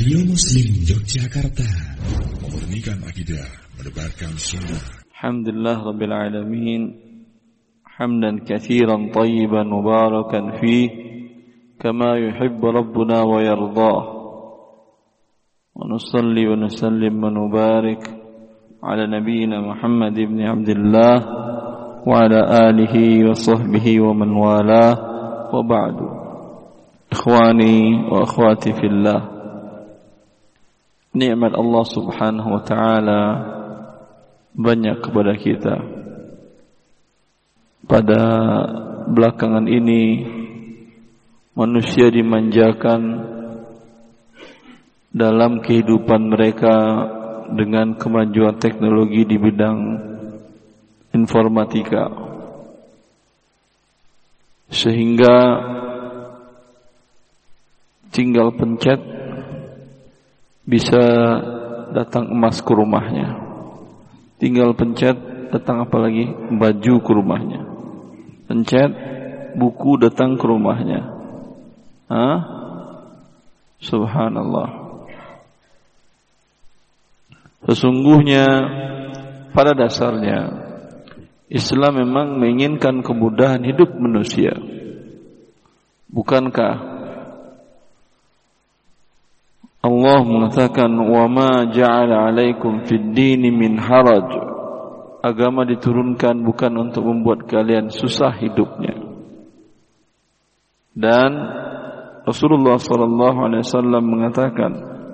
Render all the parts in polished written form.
Radio Muslim Yogyakarta, memurnikan akidah, menebarkan sunnah. Alhamdulillah Rabbil Alamin, hamdan katsiran tayyiban mubarakan fih, kama yuhibbu Rabbuna wa yardah. Wa nusalli wa nusallim wa nubarik ala nabiyyina Muhammad ibn Abdullah wa ala alihi wa sahbihi wa man walah, wa ba'du. Ikhwani wa akhwati fillah, nikmat Allah subhanahu wa ta'ala banyak kepada kita. Pada belakangan ini manusia dimanjakan dalam kehidupan mereka dengan kemajuan teknologi di bidang informatika, sehingga tinggal pencet bisa datang emas ke rumahnya, tinggal pencet datang apa lagi, baju ke rumahnya, pencet buku datang ke rumahnya. Subhanallah. Sesungguhnya pada dasarnya Islam memang menginginkan kemudahan hidup manusia. Bukankah Allah mengatakan, wa ma ja'ala 'alaikum fid dini min haraj. Agama diturunkan bukan untuk membuat kalian susah hidupnya. Dan Rasulullah sallallahu alaihi wasallam mengatakan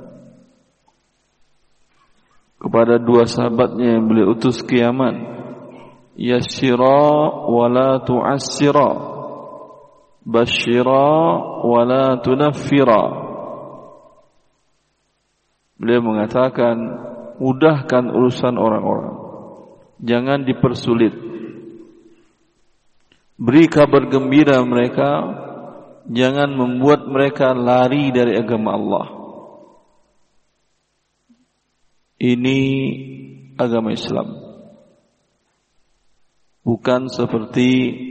kepada dua sahabatnya yang beliau utus ke Yaman, yassira wa la tu'assira, basyira wa la tunaffira. Beliau mengatakan, mudahkan urusan orang-orang, jangan dipersulit. Beri kabar gembira mereka, jangan membuat mereka lari dari agama Allah. Ini agama Islam, bukan seperti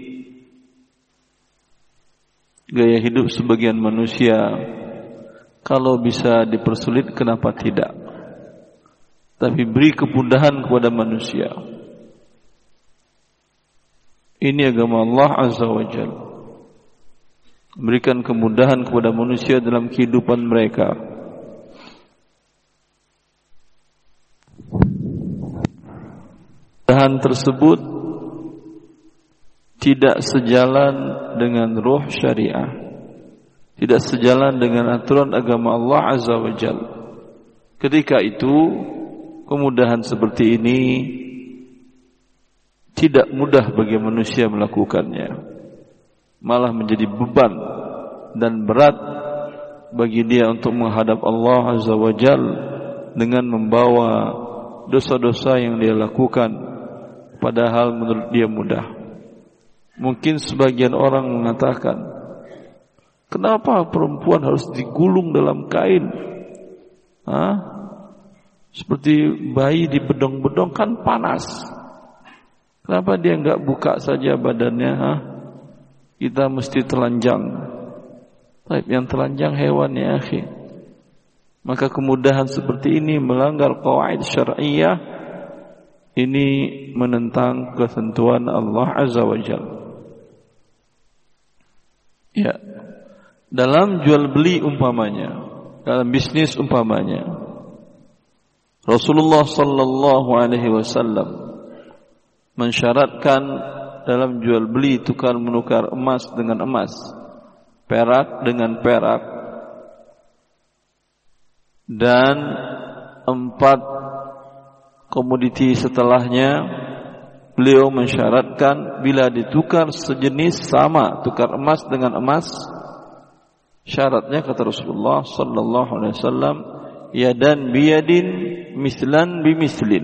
gaya hidup sebagian manusia. Kalau bisa dipersulit, kenapa tidak? Tapi beri kemudahan kepada manusia. Ini agama Allah Azza wa Jalla. Berikan kemudahan kepada manusia dalam kehidupan mereka. Kemudahan tersebut tidak sejalan dengan ruh syariah, tidak sejalan dengan aturan agama Allah Azza wa Jalla. Ketika itu, kemudahan seperti ini tidak mudah bagi manusia melakukannya, malah menjadi beban dan berat bagi dia untuk menghadap Allah Azza wa Jalla dengan membawa dosa-dosa yang dia lakukan, padahal menurut dia mudah. Mungkin sebagian orang mengatakan, kenapa perempuan harus digulung dalam kain? Seperti bayi di bedong-bedong, kan panas. Kenapa dia enggak buka saja badannya? Kita mesti telanjang. Yang telanjang hewan, ya akhi. Maka kemudahan seperti ini melanggar qawaid syar'iyyah. Ini menentang ketentuan Allah Azza wa Jalla. Ya. Dalam jual beli umpamanya, dalam bisnis umpamanya, Rasulullah sallallahu alaihi wasallam mensyaratkan dalam jual beli tukar menukar emas dengan emas, perak dengan perak, dan 4 komoditi setelahnya. Beliau mensyaratkan bila ditukar sejenis sama, tukar emas dengan emas, syaratnya kata Rasulullah sallallahu alaihi wasallam, yadan biyadin mislan bimislin.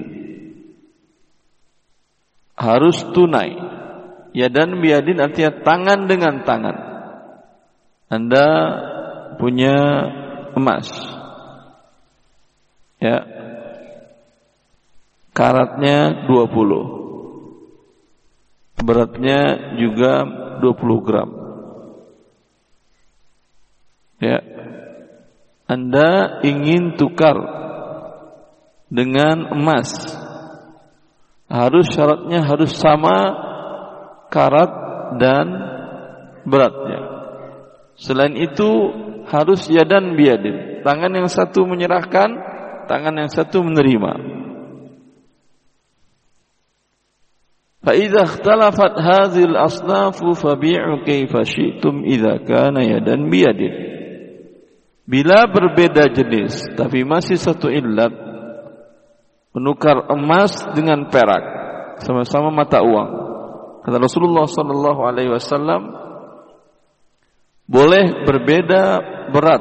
Harus tunai. Yadan biyadin artinya tangan dengan tangan. Anda punya emas, ya, karatnya 20, beratnya juga 20 gram. Ya. Anda ingin tukar dengan emas, syaratnya harus sama karat dan beratnya. Selain itu harus yadan biyadin, tangan yang satu menyerahkan, tangan yang satu menerima. Fa idza ikhtalafat hadhil asnafu fabi'u kaifa syi'tum idza kana yadan biyadin. Bila berbeda jenis tapi masih satu illat, menukar emas dengan perak, sama-sama mata uang. Kata Rasulullah sallallahu alaihi wasallam, boleh berbeda berat.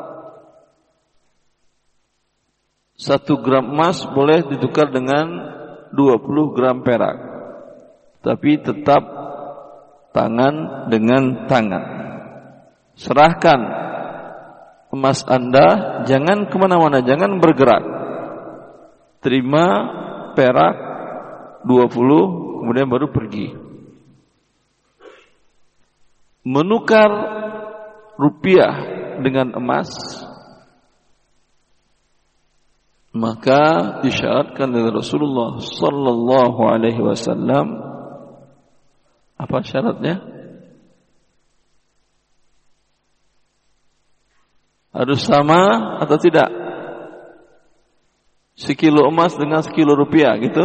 1 gram emas boleh ditukar dengan 20 gram perak, tapi tetap tangan dengan tangan. Serahkan emas Anda, jangan kemana-mana, jangan bergerak. Terima perak 20, kemudian baru pergi. Menukar rupiah dengan emas, maka disyaratkan oleh Rasulullah sallallahu alaihi wasallam. Apa syaratnya? Harus sama atau tidak? Sekilo emas dengan sekilo rupiah gitu?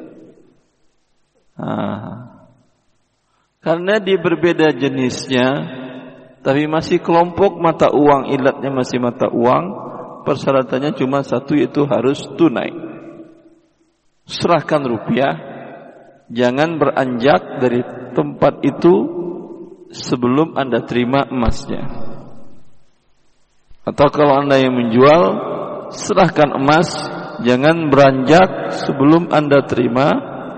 Karena dia berbeda jenisnya, tapi masih kelompok mata uang, ilatnya masih mata uang, persyaratannya cuma satu, yaitu harus tunai. Serahkan rupiah, jangan beranjak dari tempat itu sebelum Anda terima emasnya. Atau kalau Anda yang menjual, serahkan emas, jangan beranjak sebelum Anda terima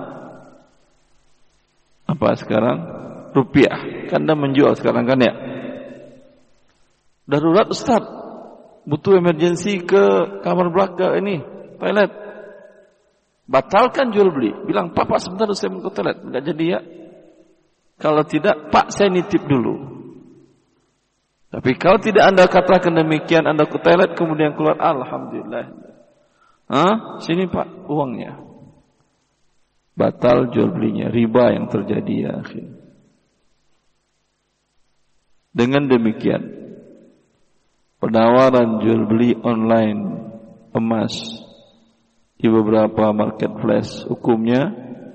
apa sekarang? Rupiah. Kan Anda menjual sekarang kan ya? Darurat Ustaz, butuh emergensi ke kamar belakang ini, toilet. Batalkan jual beli. Bilang, Pak sebentar saya mau ke toilet. Enggak jadi ya. Kalau tidak, Pak saya nitip dulu. Tapi kalau tidak Anda katakan demikian, Anda ke toilet kemudian keluar, alhamdulillah. Sini Pak uangnya. Batal jual belinya, riba yang terjadi ya akhir. Dengan demikian, penawaran jual beli online emas di beberapa marketplace hukumnya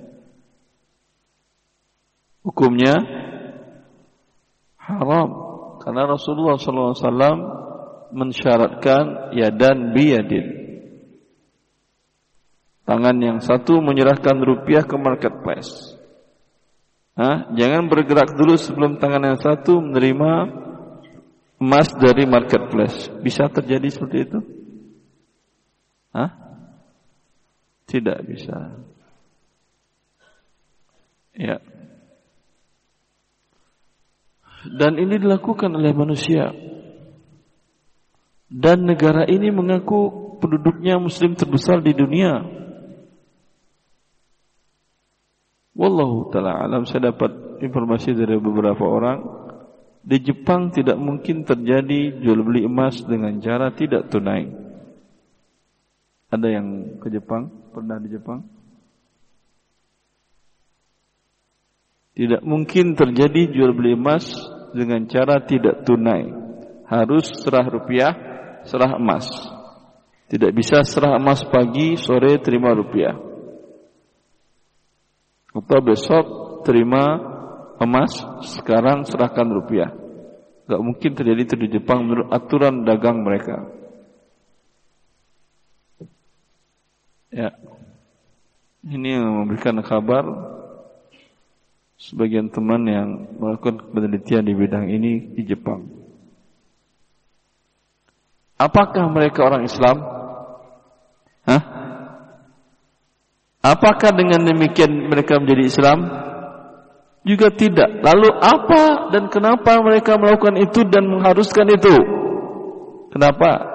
haram. Karena Rasulullah SAW mensyaratkan yadan biyadin. Tangan yang satu menyerahkan rupiah ke marketplace. Jangan bergerak dulu sebelum tangan yang satu menerima emas dari marketplace. Bisa terjadi seperti itu? Tidak bisa. Ya. Dan ini dilakukan oleh manusia. Dan negara ini mengaku penduduknya muslim terbesar di dunia. Wallahu ta'ala alam, saya dapat informasi dari beberapa orang, di Jepang tidak mungkin terjadi jual beli emas dengan cara tidak tunai. Ada yang ke Jepang? Pernah di Jepang? Tidak mungkin terjadi jual beli emas dengan cara tidak tunai. Harus serah rupiah, serah emas. Tidak bisa serah emas pagi, sore terima rupiah. Atau besok terima emas, sekarang serahkan rupiah. Gak mungkin terjadi itu di Jepang menurut aturan dagang mereka. Ya. Ini yang memberikan kabar sebagian teman yang melakukan penelitian di bidang ini di Jepang. Apakah mereka orang Islam? Apakah dengan demikian mereka menjadi Islam? Juga tidak. Lalu apa dan kenapa mereka melakukan itu dan mengharuskan itu? Kenapa?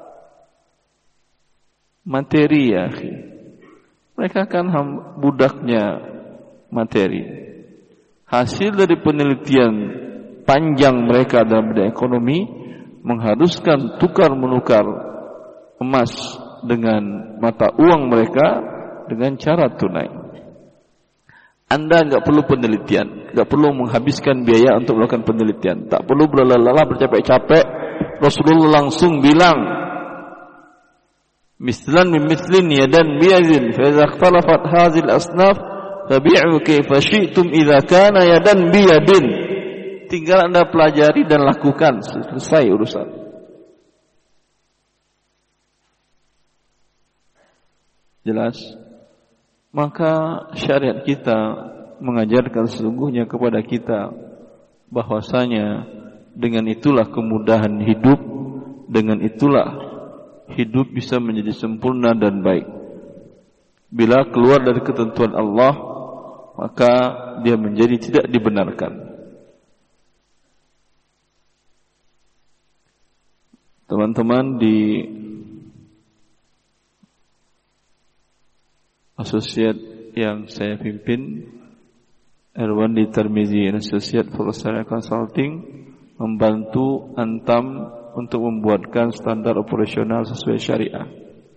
Materi ya. Mereka kan budaknya materi. Hasil dari penelitian panjang mereka dalam bidang ekonomi, mengharuskan tukar menukar emas dengan mata uang mereka dengan cara tunai. Anda enggak perlu penelitian, enggak perlu menghabiskan biaya untuk melakukan penelitian, tak perlu berlelah-lelah bercapek-capek. Rasulullah langsung bilang, mislan min mislin yadan biyadin fa idza ikhtalafat hadhihi al-asnaf fabi'u kayfa syi'tum idza kana yadan biyadin. Tinggal Anda pelajari dan lakukan, selesai urusan. Jelas? Maka syariat kita mengajarkan sesungguhnya kepada kita bahwasanya dengan itulah kemudahan hidup, dengan itulah hidup bisa menjadi sempurna dan baik. Bila keluar dari ketentuan Allah, maka dia menjadi tidak dibenarkan. Teman-teman di asosiat yang saya pimpin, Erwandi Tarmizi Associate for Syariah Consulting, membantu Antam untuk membuatkan standar operasional sesuai syariah.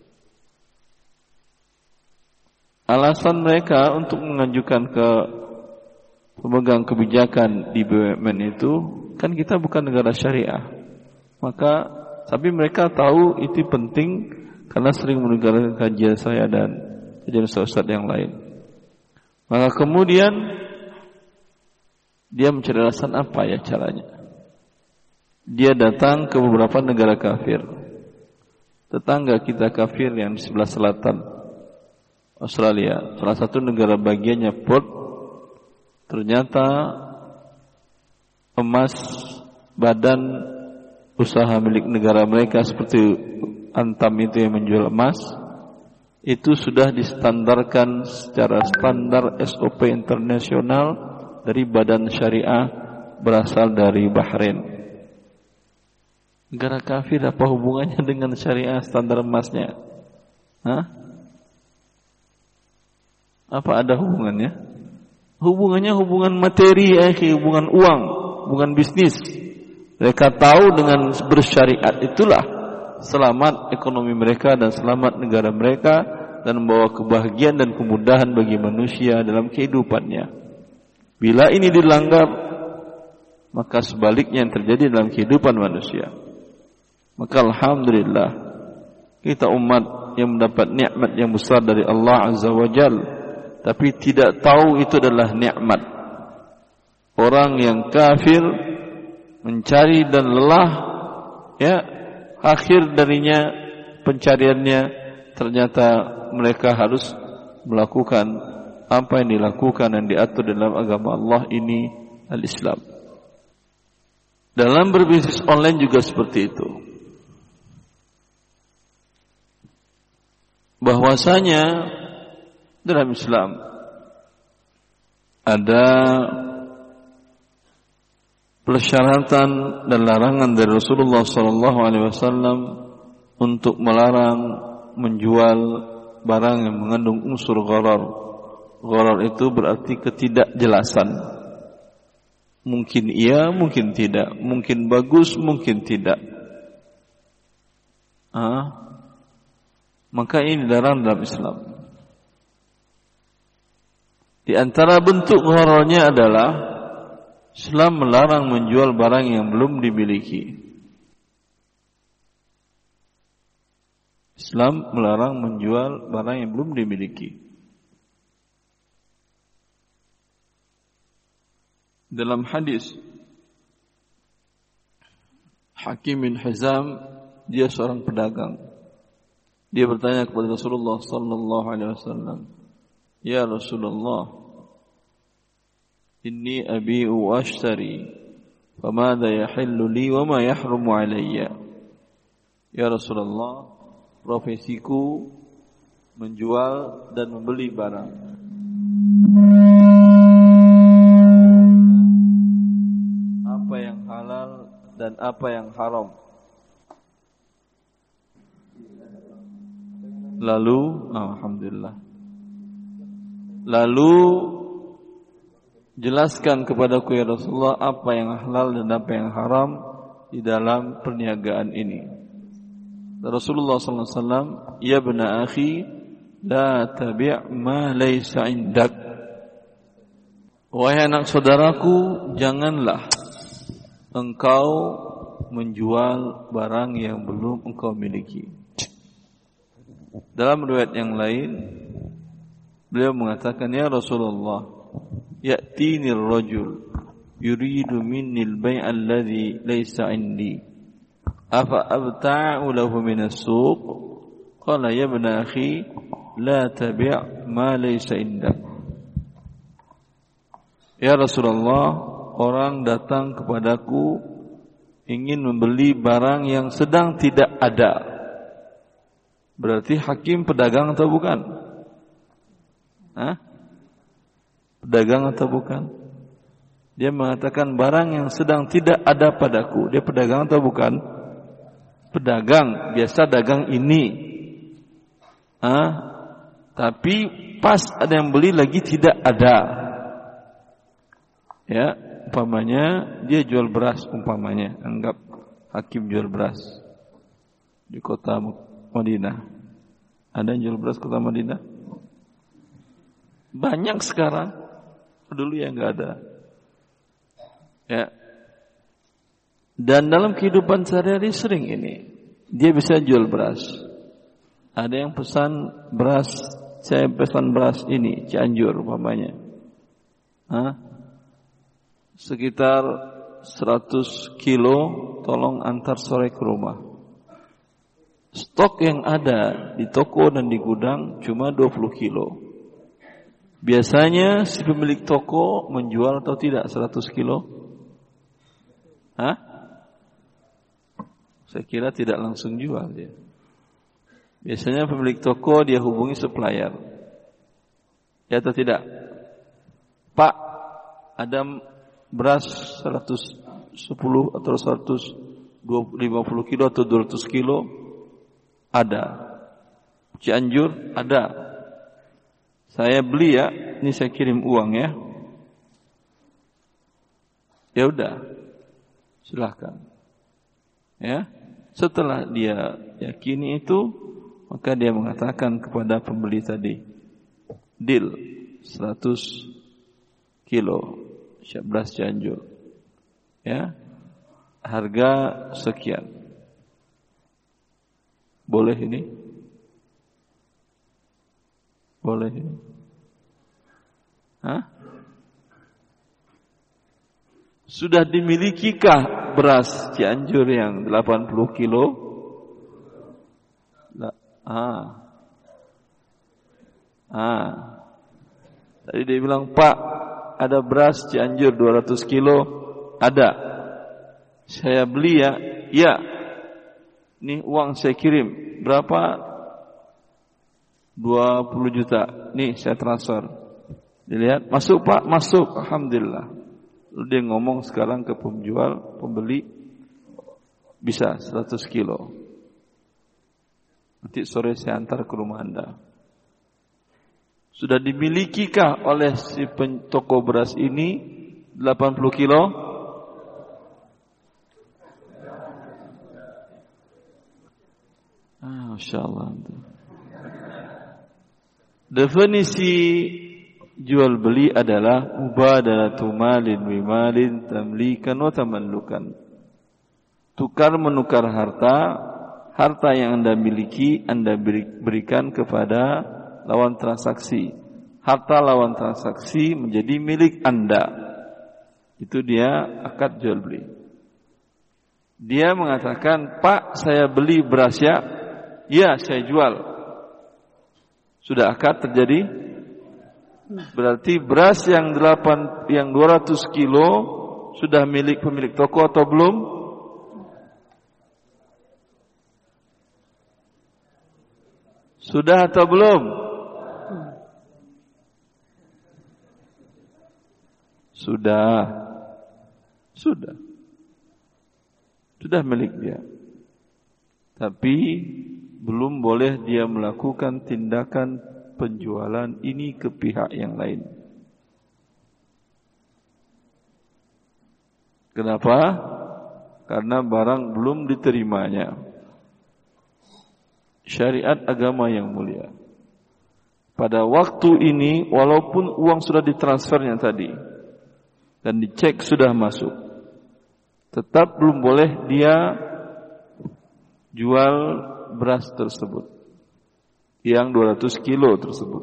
Alasan mereka untuk mengajukan ke pemegang kebijakan di BUMN itu, kan kita bukan negara syariah. Maka tapi mereka tahu itu penting karena sering mendengarkan kajian saya dan kajian ustaz yang lain. Maka kemudian dia mencari alasan apa ya caranya. Dia datang ke beberapa negara kafir. Tetangga kita kafir yang di sebelah selatan Australia, salah satu negara bagiannya Perth, ternyata emas badan usaha milik negara mereka seperti Antam itu yang menjual emas itu sudah distandarkan secara standar SOP internasional dari badan syariah berasal dari Bahrain. Negara kafir apa hubungannya dengan syariah standar emasnya? Hah? Apa ada hubungannya? Hubungannya hubungan materi, hubungan uang, hubungan bisnis. Mereka tahu dengan bersyariat itulah selamat ekonomi mereka dan selamat negara mereka dan membawa kebahagiaan dan kemudahan bagi manusia dalam kehidupannya. Bila ini dilanggar, maka sebaliknya yang terjadi dalam kehidupan manusia. Maka alhamdulillah kita umat yang mendapat nikmat yang besar dari Allah Azza wa Jalla, tapi tidak tahu itu adalah nikmat. Orang yang kafir mencari dan lelah, ya, akhir darinya pencariannya ternyata mereka harus melakukan apa yang dilakukan dan diatur dalam agama Allah ini, al-Islam. Dalam berbisnis online juga seperti itu. Bahwasanya dalam Islam ada persyaratan dan larangan dari Rasulullah SAW untuk melarang menjual barang yang mengandung unsur gharar. Gharar itu berarti ketidakjelasan. Mungkin iya, mungkin tidak. Mungkin bagus, mungkin tidak. Maka ini dilarang dalam Islam. Di antara bentuk ghararnya adalah Islam melarang menjual barang yang belum dimiliki. Islam melarang menjual barang yang belum dimiliki. Dalam hadis Hakim bin Hizam, dia seorang pedagang. Dia bertanya kepada Rasulullah sallallahu alaihi wasallam, "Ya Rasulullah, inni abi'u wa ashtari, famadha yahillu li wa ma yahrumu alayya?" Ya Rasulullah, profesiku menjual dan membeli barang. Apa yang halal dan apa yang haram? Lalu, alhamdulillah. Lalu jelaskan kepadaku ya Rasulullah apa yang halal dan apa yang haram di dalam perniagaan ini. Rasulullah SAW, ya ibna akhi, la tabi' ma laysa indak. Wahai anak saudaraku, janganlah engkau menjual barang yang belum engkau miliki. Dalam riwayat yang lain, beliau mengatakan, ya Rasulullah, ya'tini ar-rajul yuridu minni al-bay' alladhi laysa 'indi. Afa abta'u lahu min as-suq? Qala ya ibna akhi, la tabi' ma laysa indak. Ya Rasulullah, orang datang kepadaku ingin membeli barang yang sedang tidak ada. Berarti hakim pedagang atau bukan? Pedagang atau bukan? Dia mengatakan barang yang sedang tidak ada padaku. Dia pedagang atau bukan? Pedagang, biasa dagang ini. Tapi pas ada yang beli lagi tidak ada. Ya, umpamanya dia jual beras, umpamanya anggap hakim jual beras di kota Madinah. Ada yang jual beras kota Madinah? Banyak sekarang. Dulu ya enggak ada. Ya. Dan dalam kehidupan sehari-hari sering ini. Dia bisa jual beras. Ada yang pesan beras, saya pesan beras ini, Cianjur umpamanya. Sekitar 100 kilo, tolong antar sore ke rumah. Stok yang ada di toko dan di gudang cuma 20 kilo. Biasanya si pemilik toko menjual atau tidak 100 kilo? Saya kira tidak langsung jual dia. Biasanya pemilik toko dia hubungi supplier. Ya atau tidak? Pak, ada beras 110 atau 150 kilo atau 200 kilo? Ada. Cianjur? Ada. Saya beli ya, ini saya kirim uang ya. Ya udah, silahkan. Ya, setelah dia yakini itu, maka dia mengatakan kepada pembeli tadi, deal 100 kilo beras Cianjur, ya, harga sekian. Boleh ini? Boleh ini? Sudah dimilikikah beras Cianjur yang 80 kilo? Tadi dia bilang, Pak, ada beras Cianjur 200 kilo? Ada. Saya beli ya? Ya. Nih uang saya kirim. Berapa? 20 juta. Nih saya transfer. Dilihat, masuk Pak, masuk. Alhamdulillah. Lalu dia ngomong sekarang ke penjual, pembeli, bisa 100 kilo. Nanti sore saya antar ke rumah Anda. Sudah dimilikikah oleh si toko beras ini 80 kilo? Masya Allah. Definisi jual beli adalah mubadalatu malin bimalin tamlikan wa tamallukan. Tukar menukar harta yang Anda miliki Anda berikan kepada lawan transaksi. Harta lawan transaksi menjadi milik Anda. Itu dia akad jual beli. Dia mengatakan, Pak, saya beli beras ya. Ya, saya jual. Sudah akad terjadi? Berarti beras yang 200 kilo sudah milik pemilik toko atau belum? Sudah atau belum? Sudah milik dia. Tapi belum boleh dia melakukan tindakan penjualan ini ke pihak yang lain. Kenapa? karena barang belum diterimanya. Syariat agama yang mulia. Pada waktu ini, walaupun uang sudah ditransfernya tadi dan dicek sudah masuk, tetap belum boleh dia jual beras tersebut, yang 200 kilo tersebut.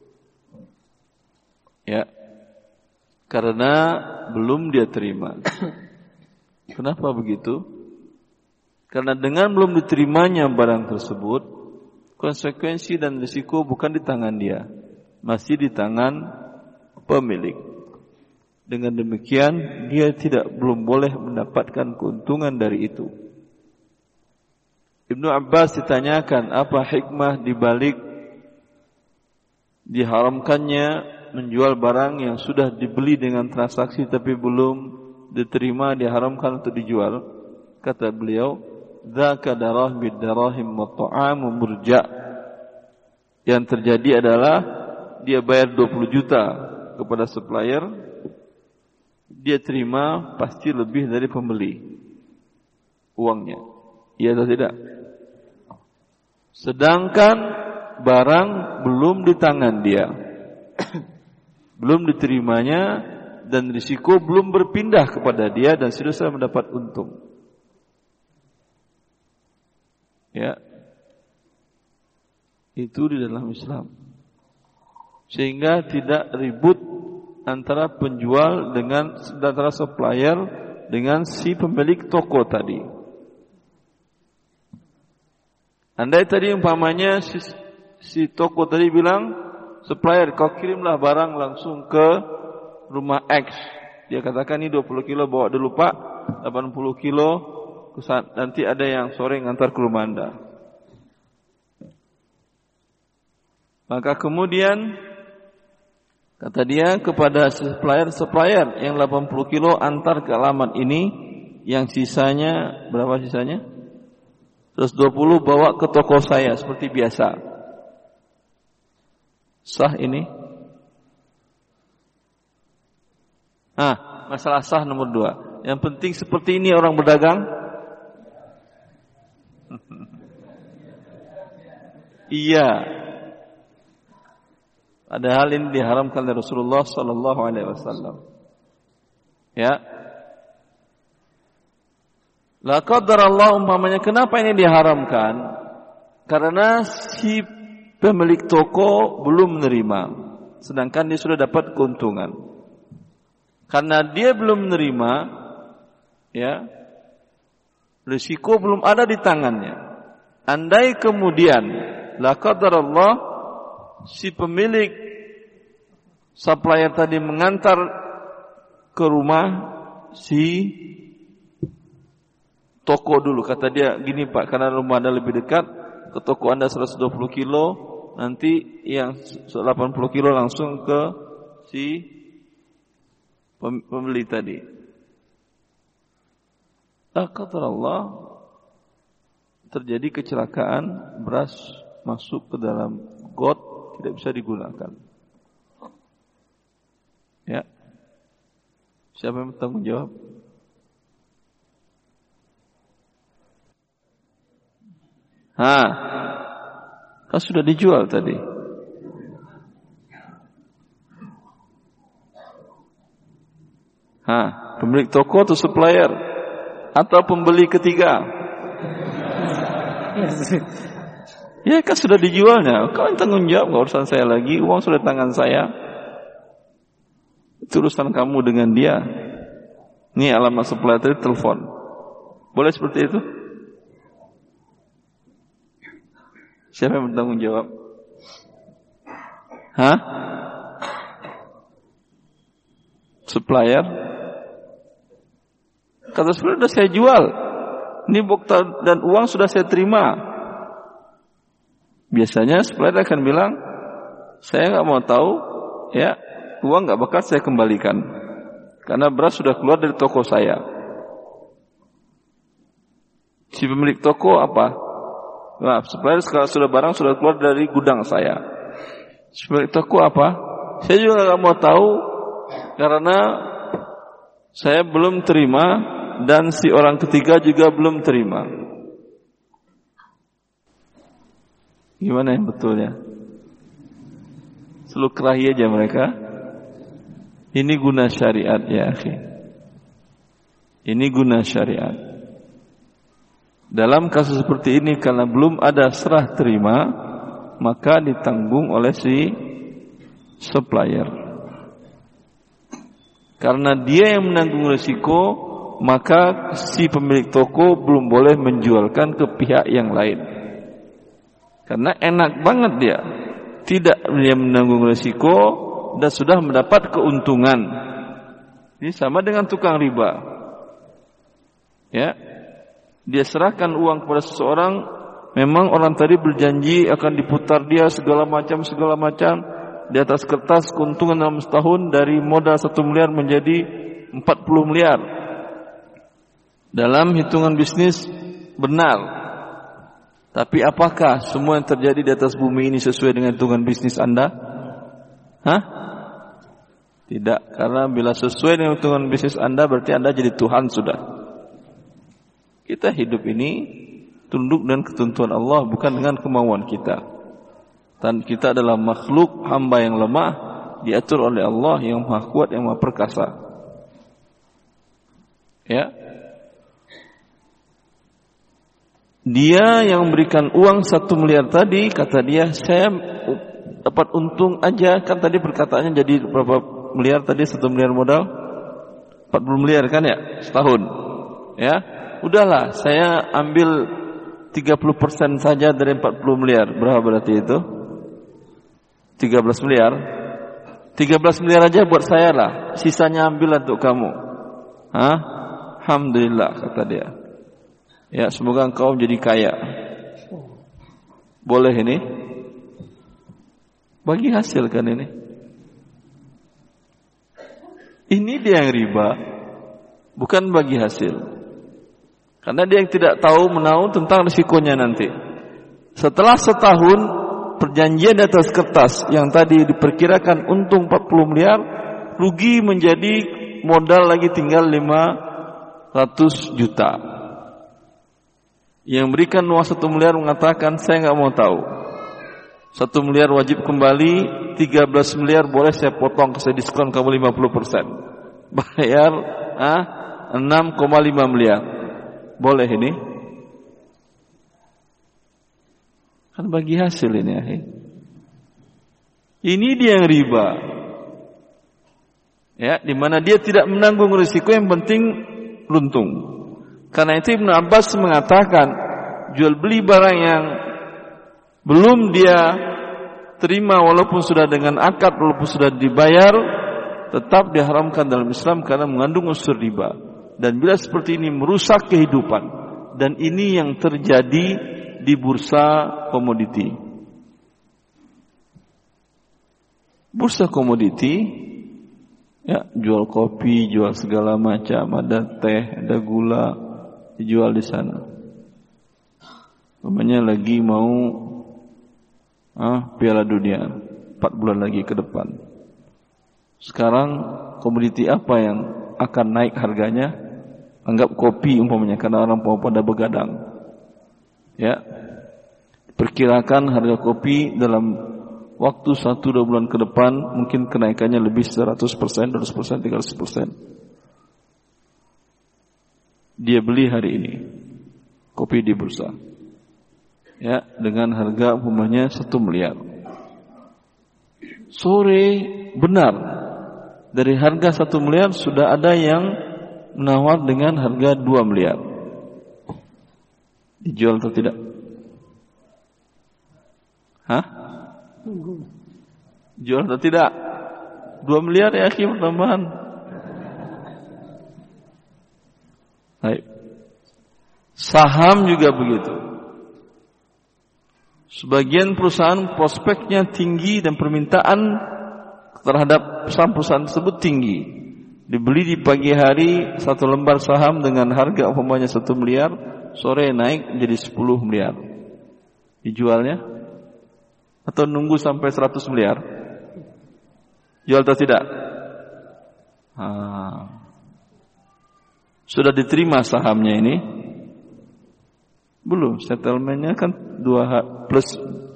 Ya, karena belum dia terima. Kenapa begitu? Karena dengan belum diterimanya barang tersebut, konsekuensi dan risiko bukan di tangan dia, masih di tangan pemilik. Dengan demikian, dia belum boleh mendapatkan keuntungan dari itu. Ibnu Abbas ditanyakan apa hikmah dibalik diharamkannya menjual barang yang sudah dibeli dengan transaksi tapi belum diterima, diharamkan untuk dijual. Kata beliau, dzaka darahim bidarahim wa ta'amu murja. Yang terjadi adalah dia bayar 20 juta kepada supplier, dia terima pasti lebih dari pembeli uangnya. Iya atau tidak? Sedangkan barang belum di tangan dia, belum diterimanya, dan risiko belum berpindah kepada dia dan sudah mendapat untung. Ya, itu di dalam Islam. Sehingga tidak ribut antara penjual dengan antara supplier dengan si pemilik toko tadi. Andai tadi umpamanya si toko tadi bilang, supplier kau kirimlah barang langsung ke rumah X. Dia katakan ini 20 kilo bawa dulu Pak, 80 kilo nanti ada yang sore ngantar ke rumah Anda. Maka kemudian kata dia kepada supplier yang 80 kilo antar ke alamat ini, yang sisanya berapa sisanya? 120 bawa ke toko saya seperti biasa. Sah ini? Masalah sah nomor 2. Yang penting seperti ini orang berdagang. Iya. Padahal ini diharamkan oleh Rasulullah sallallahu alaihi wasallam. Ya. La qadarallah, umpamanya kenapa ini diharamkan? Karena si pemilik toko belum menerima, sedangkan dia sudah dapat keuntungan. Karena dia belum menerima, ya, risiko belum ada di tangannya. Andai kemudian la qadarallah si pemilik supplier tadi mengantar ke rumah si toko dulu, kata dia gini Pak, karena rumah Anda lebih dekat, ke toko Anda 120 kilo, nanti yang 80 kilo langsung ke si pembeli tadi. Kata Allah, terjadi kecelakaan, beras masuk ke dalam got, tidak bisa digunakan. Ya, siapa yang bertanggung jawab? Kan sudah dijual tadi. Pemilik toko atau supplier atau pembeli ketiga? Ya kan sudah dijualnya. Kau yang tanggung jawab, gak urusan saya lagi. Uang sudah tangan saya. Itu urusan kamu dengan dia. Ini alamat supplier tadi, telepon. Boleh seperti itu? Siapa yang bertanggung jawab? Supplier? Kata supplier sudah saya jual. Ini bukti dan uang sudah saya terima. Biasanya supplier akan bilang, saya nggak mau tahu, ya, uang nggak bakal saya kembalikan, karena beras sudah keluar dari toko saya. Si pemilik toko apa? Nah, supplier kalau sudah barang sudah keluar dari gudang saya. Si pemilik toko apa? Saya juga nggak mau tahu, karena saya belum terima dan si orang ketiga juga belum terima. Gimana yang betulnya? Selukrahi aja mereka. Ini guna syariat ya akhi. Ini guna syariat. Dalam kasus seperti ini karena belum ada serah terima, maka ditanggung oleh si supplier. Karena dia yang menanggung risiko, maka si pemilik toko belum boleh menjualkan ke pihak yang lain. Karena enak banget dia. Tidak dia menanggung risiko dan sudah mendapat keuntungan. Ini sama dengan tukang riba. Ya. Dia serahkan uang kepada seseorang, memang orang tadi berjanji akan diputar dia segala macam di atas kertas keuntungan dalam setahun dari modal 1 miliar menjadi 40 miliar. Dalam hitungan bisnis benar. Tapi apakah semua yang terjadi di atas bumi ini sesuai dengan hitungan bisnis Anda? Tidak, karena bila sesuai dengan hitungan bisnis Anda berarti Anda jadi Tuhan sudah. Kita hidup ini tunduk dengan ketentuan Allah, bukan dengan kemauan kita. Dan kita adalah makhluk hamba yang lemah, diatur oleh Allah yang maha kuat, yang maha perkasa. Ya. Dia yang memberikan uang 1 miliar tadi, kata dia, saya dapat untung aja. Kan tadi perkataannya jadi berapa miliar tadi, 1 miliar modal? 40 miliar kan ya, setahun. Ya, udahlah, saya ambil 30% saja dari 40 miliar. Berapa berarti itu? 13 miliar. 13 miliar aja buat saya lah, sisanya ambil untuk kamu. Alhamdulillah, kata dia. Ya, semoga engkau menjadi kaya. Boleh ini? Bagi hasil kan ini? Ini dia yang riba, bukan bagi hasil. Karena dia yang tidak tahu menahu tentang risikonya nanti. Setelah setahun perjanjian di atas kertas yang tadi diperkirakan untung 40 miliar, rugi menjadi modal lagi tinggal 500 juta. Yang berikan uang 1 miliar mengatakan saya enggak mau tahu. 1 miliar wajib kembali, 13 miliar boleh saya potong, saya diskon kamu 50%. Bayar 6,5 miliar. Boleh ini? Kan bagi hasil ini ya. Ini dia yang riba. Ya, di mana dia tidak menanggung risiko, yang penting untung. Karena itu Ibnu Abbas mengatakan jual beli barang yang belum dia terima walaupun sudah dengan akad, walaupun sudah dibayar, tetap diharamkan dalam Islam karena mengandung unsur riba. Dan bila seperti ini merusak kehidupan. Dan ini yang terjadi di bursa komoditi. Bursa komoditi, ya, jual kopi, jual segala macam, ada teh, ada gula, dijual di sana. Namanya lagi mau Piala Dunia 4 bulan lagi ke depan. Sekarang komoditi apa yang akan naik harganya? Anggap kopi umpamanya, karena orang pada begadang. Ya, perkirakan harga kopi dalam waktu 1-2 bulan ke depan mungkin kenaikannya lebih 100%, 200%, 300%. Dia beli hari ini kopi di bursa, ya, dengan harga umpamanya 1 miliar. Sore benar dari harga 1 miliar sudah ada yang menawar dengan harga 2 miliar. Dijual atau tidak? Jual atau tidak? 2 miliar ya akhi pertambahan. Baik. Saham juga begitu. Sebagian perusahaan prospeknya tinggi dan permintaan terhadap saham-perusahaan tersebut tinggi. Dibeli di pagi hari 1 lembar saham dengan harga umpamanya 1 miliar, sore naik menjadi 10 miliar. Dijualnya? Atau nunggu sampai 100 miliar? Jual atau tidak? Sudah diterima sahamnya ini? Belum, settlementnya kan 2 plus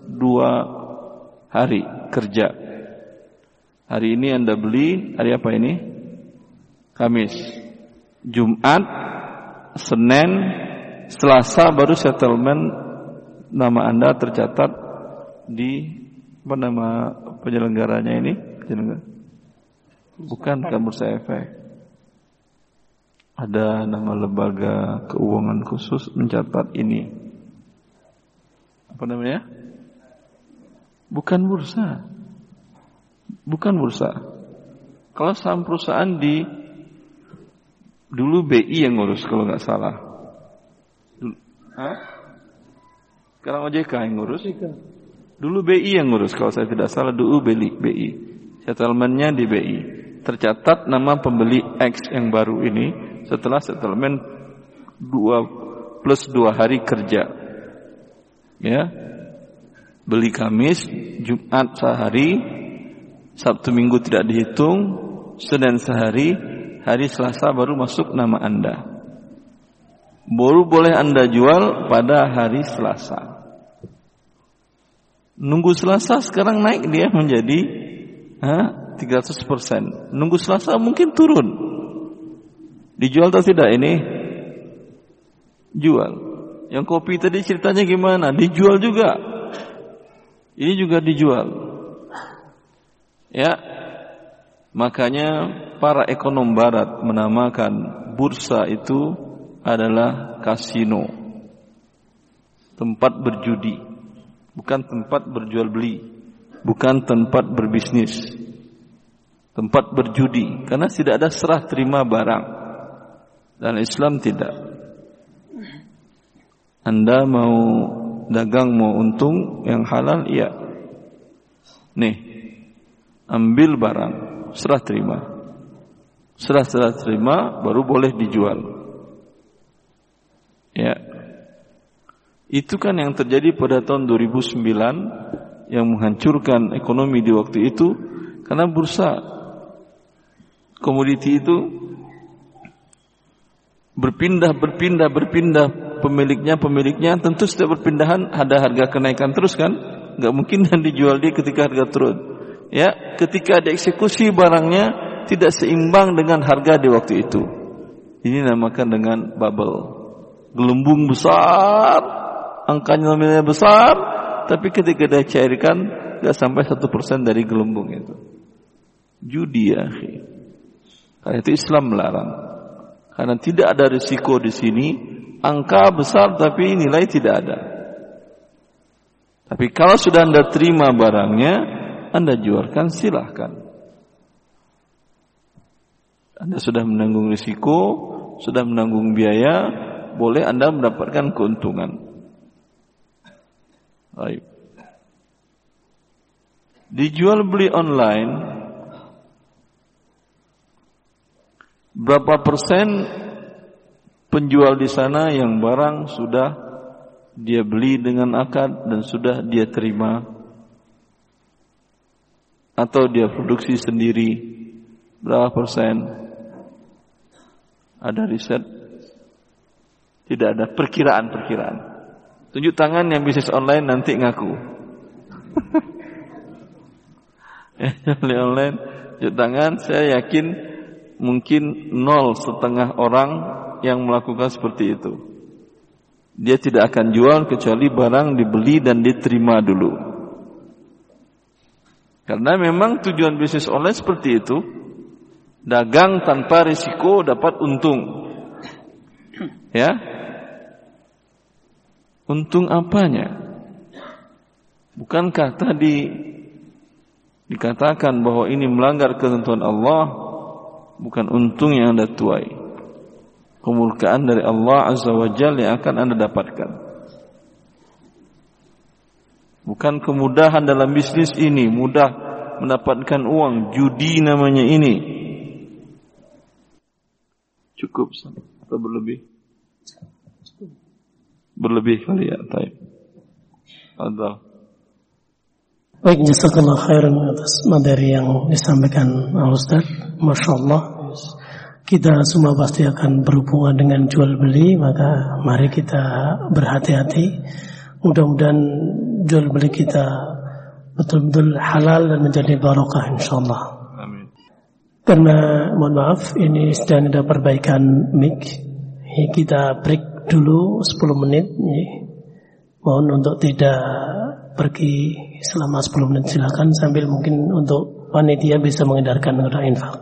2 hari kerja. Hari ini Anda beli, hari apa ini? Kamis. Jumat, Senin, Selasa baru settlement, nama Anda tercatat di apa nama penyelenggaranya ini? Bukan Bursa Efek. Ada nama lembaga keuangan khusus mencatat ini. Apa namanya? Bukan bursa. Bukan bursa. Kalau saham perusahaan dulu BI yang ngurus kalau nggak salah. Sekarang OJK yang ngurus. Dulu BI yang ngurus kalau saya tidak salah. Dulu BI. Settlementnya di BI. Tercatat nama pembeli X yang baru ini setelah settlement 2 plus 2 hari kerja. Ya. Beli Kamis, Jumat sehari, Sabtu Minggu tidak dihitung, Senin sehari, hari Selasa baru masuk nama Anda. Baru boleh Anda jual pada hari Selasa. Nunggu Selasa sekarang naik dia menjadi 300%. Nunggu Selasa mungkin turun. Dijual atau tidak ini? Jual. Yang kopi tadi ceritanya gimana? Dijual juga. Ini juga dijual. Ya. Makanya para ekonom barat menamakan bursa itu adalah kasino. Tempat berjudi. Bukan tempat berjual beli. Bukan tempat berbisnis. Tempat berjudi. Karena tidak ada serah terima barang. Dan Islam tidak. Anda mau dagang, mau untung, yang halal, iya. Nih, ambil barang, serah terima. Serah terima, baru boleh dijual. Ya. Itu kan yang terjadi pada tahun 2009, yang menghancurkan ekonomi di waktu itu, karena bursa komoditi itu berpindah pemiliknya tentu setiap perpindahan ada harga kenaikan terus kan, nggak mungkin dan dijual dia ketika harga turun. Ya, ketika dieksekusi barangnya tidak seimbang dengan harga di waktu itu. Ini namakan dengan bubble, gelembung besar, angkanya nominalnya besar, tapi ketika dicairkan nggak sampai 1% dari gelembung itu. Judi ya, karena itu Islam melarang. Karena tidak ada risiko di sini, angka besar tapi nilai tidak ada. Tapi kalau sudah Anda terima barangnya, Anda jualkan silahkan. Anda sudah menanggung risiko, sudah menanggung biaya, boleh Anda mendapatkan keuntungan. Baik. Dijual beli online, berapa persen penjual di sana yang barang sudah dia beli dengan akad dan sudah dia terima, atau dia produksi sendiri? Berapa persen? Ada riset? Tidak ada, perkiraan. Tunjuk tangan yang bisnis online nanti ngaku. Beli online, tunjuk tangan. Saya yakin mungkin 0,5 orang yang melakukan seperti itu. Dia tidak akan jual kecuali barang dibeli dan diterima dulu. Karena memang tujuan bisnis online seperti itu. Dagang tanpa risiko dapat untung. Ya. Untung apanya? Bukankah tadi dikatakan bahwa ini melanggar ketentuan Allah? Bukan untung yang Anda tuai, kemurkaan dari Allah Azza wa Jalla yang akan Anda dapatkan. Bukan kemudahan dalam bisnis ini, mudah mendapatkan uang, judi namanya ini. Cukup atau berlebih? Berlebih kali ya, taib. Adal. Baik, jazakallah khairan atas materi yang disampaikan Al-Ustaz. Masya Allah. kita semua pasti akan berhubungan dengan jual beli, maka mari kita berhati-hati. Mudah-mudahan jual beli kita betul-betul halal dan menjadi barokah insyaallah. Amin. Karena mohon maaf ini sedang ada perbaikan mic. Kita break dulu 10 menit. Mohon untuk tidak pergi selama 10 menit, silakan, sambil mungkin untuk panitia bisa mengedarkan doa infak.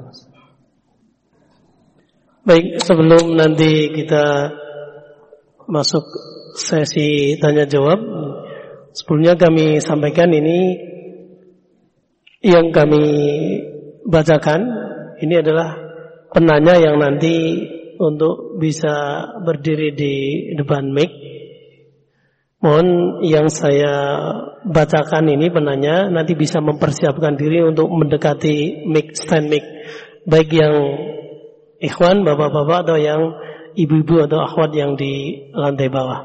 Baik, sebelum nanti kita masuk sesi tanya jawab, sebelumnya kami sampaikan ini yang kami bacakan ini adalah penanya yang nanti untuk bisa berdiri di depan mic. Mohon yang saya bacakan ini penanya nanti bisa mempersiapkan diri untuk mendekati mic, stand mic, baik yang ikhwan, bapak-bapak, atau yang ibu-ibu atau akhwat yang di lantai bawah.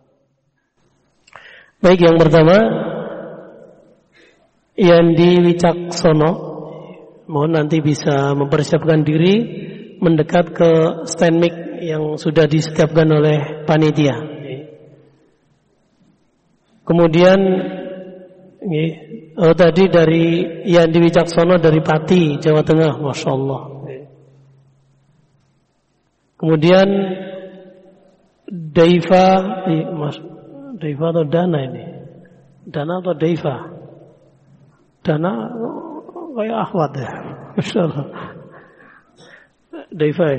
Baik, yang pertama Yandi Wicaksono, mohon nanti bisa mempersiapkan diri mendekat ke stand mic yang sudah disiapkan oleh panitia. Kemudian tadi dari Yandi Wicaksono dari Pati, Jawa Tengah, Masya Allah. Kemudian Daifa atau Dana ini? Dana atau Daifa? Dana kayak akhwat ya. Masyaallah. Daifa.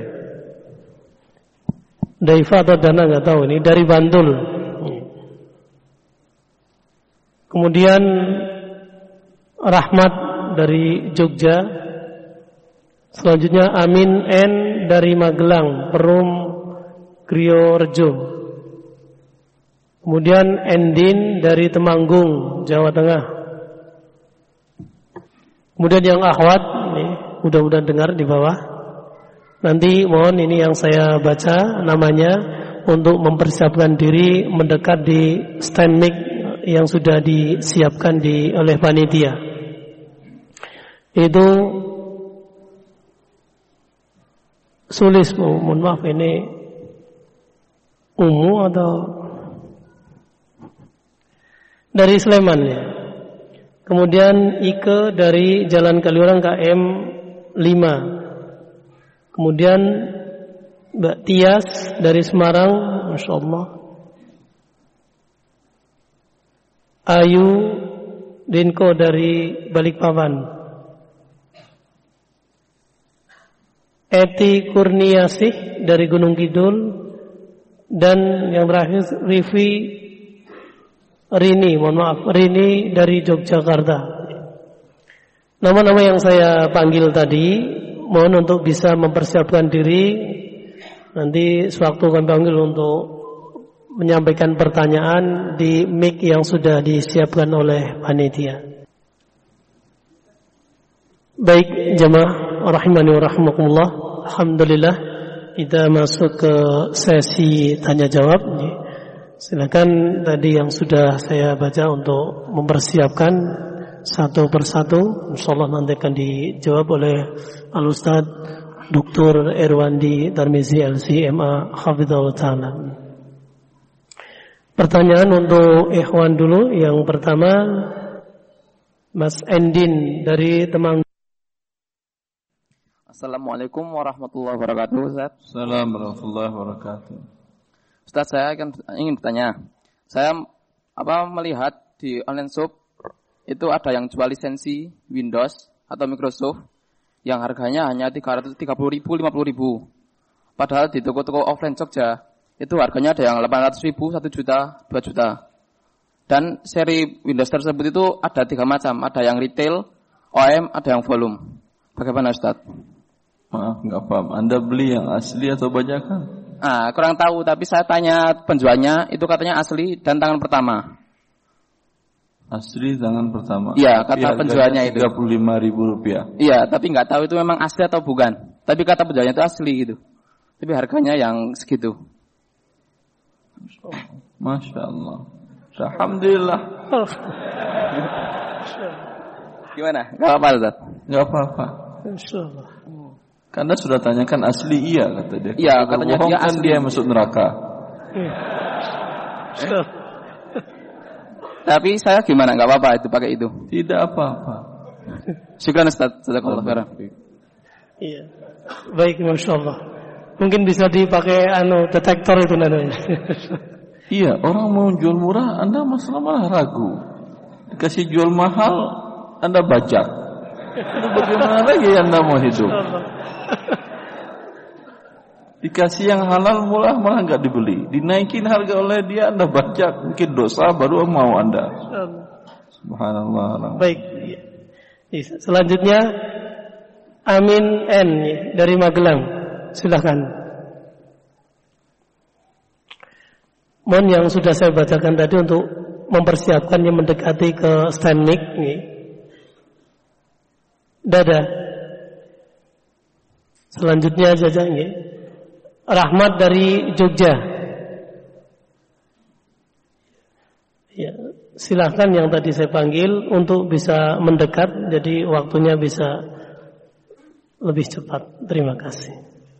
Daifa atau Dana enggak tahu, ini dari Bantul. Kemudian Rahmat dari Jogja. Selanjutnya Amin N dari Magelang, Perum Griorejo. Kemudian Endin dari Temanggung, Jawa Tengah. Kemudian yang akhwat, ini mudah-mudahan dengar di bawah. Nanti mohon ini yang saya baca namanya untuk mempersiapkan diri mendekat di stand mic yang sudah disiapkan oleh panitia. Itu Sulis, mohon maaf, ini Umu atau dari Sleman ya. Kemudian Ike dari Jalan Kaliurang KM 5. Kemudian Mbak Tias dari Semarang, Masya Allah. Ayu Dinko dari Balikpapan. Eti Kurniasih dari Gunung Kidul, dan yang terakhir Rini dari Yogyakarta. Nama-nama yang saya panggil tadi, mohon untuk bisa mempersiapkan diri. Nanti sewaktu kami panggil untuk menyampaikan pertanyaan di mic yang sudah disiapkan oleh panitia. Baik jemaah rahimani wa rahimakumullah, alhamdulillah kita masuk ke sesi tanya jawab. Silakan tadi yang sudah saya baca untuk mempersiapkan satu persatu, insyaallah nanti akan dijawab oleh Al-Ustaz Dr. Erwandi Tarmizi LC.MA Hafizahullah Ta'ala. Pertanyaan untuk ikhwan dulu. Yang pertama Mas Endin dari Temanggung. Assalamualaikum warahmatullahi wabarakatuh, Ustaz. Assalamualaikum warahmatullahi wabarakatuh. Ustaz, saya ingin bertanya. Saya melihat di online shop itu ada yang jual lisensi Windows atau Microsoft yang harganya hanya 330.000, 50.000. Padahal di toko-toko offline Jogja itu harganya ada yang 800.000, 1 juta, 2 juta. Dan seri Windows tersebut itu ada 3 macam, ada yang retail, OEM, ada yang volume. Bagaimana Ustaz? Maaf, enggak paham. Anda beli yang asli atau bajakan? Kurang tahu, tapi saya tanya penjualnya, itu katanya asli dan tangan pertama. Asli tangan pertama? Iya, kata penjualnya itu. Rp35.000. Iya, tapi nggak tahu itu memang asli atau bukan. Tapi kata penjualnya itu asli gitu. Tapi harganya yang segitu. Masya Allah. Alhamdulillah. Gimana? Gak apa-apa, Ustaz? Gak apa-apa. Insyaallah. Karena sudah tanyakan asli iya kata dia. Iya, katanya bohong dia kan asli. dia masuk neraka. Tapi saya gimana? Enggak apa-apa itu pakai itu. Tidak apa-apa. Syukran Ustaz. Jazakallahu khairan. Iya. Baik, Masya Allah. Mungkin bisa dipakai detektor itu namanya. Iya, orang mau jual murah, Anda malah ragu. Dikasih jual mahal, Anda bajak. Itu bagaimana lagi Anda mau hidup? Dikasih yang halal murah malah nggak dibeli. Dinaikin harga oleh dia, Anda bajak. Mungkin dosa baru mau Anda. Subhanallah. Baik. Selanjutnya Amin N dari Magelang. Silakan. Mohon yang sudah saya bacakan tadi untuk mempersiapkannya mendekati ke stand mic. Dada. Selanjutnya Jaja Rahmat dari Jogja. Ya, silakan yang tadi saya panggil untuk bisa mendekat, jadi waktunya bisa lebih cepat. Terima kasih.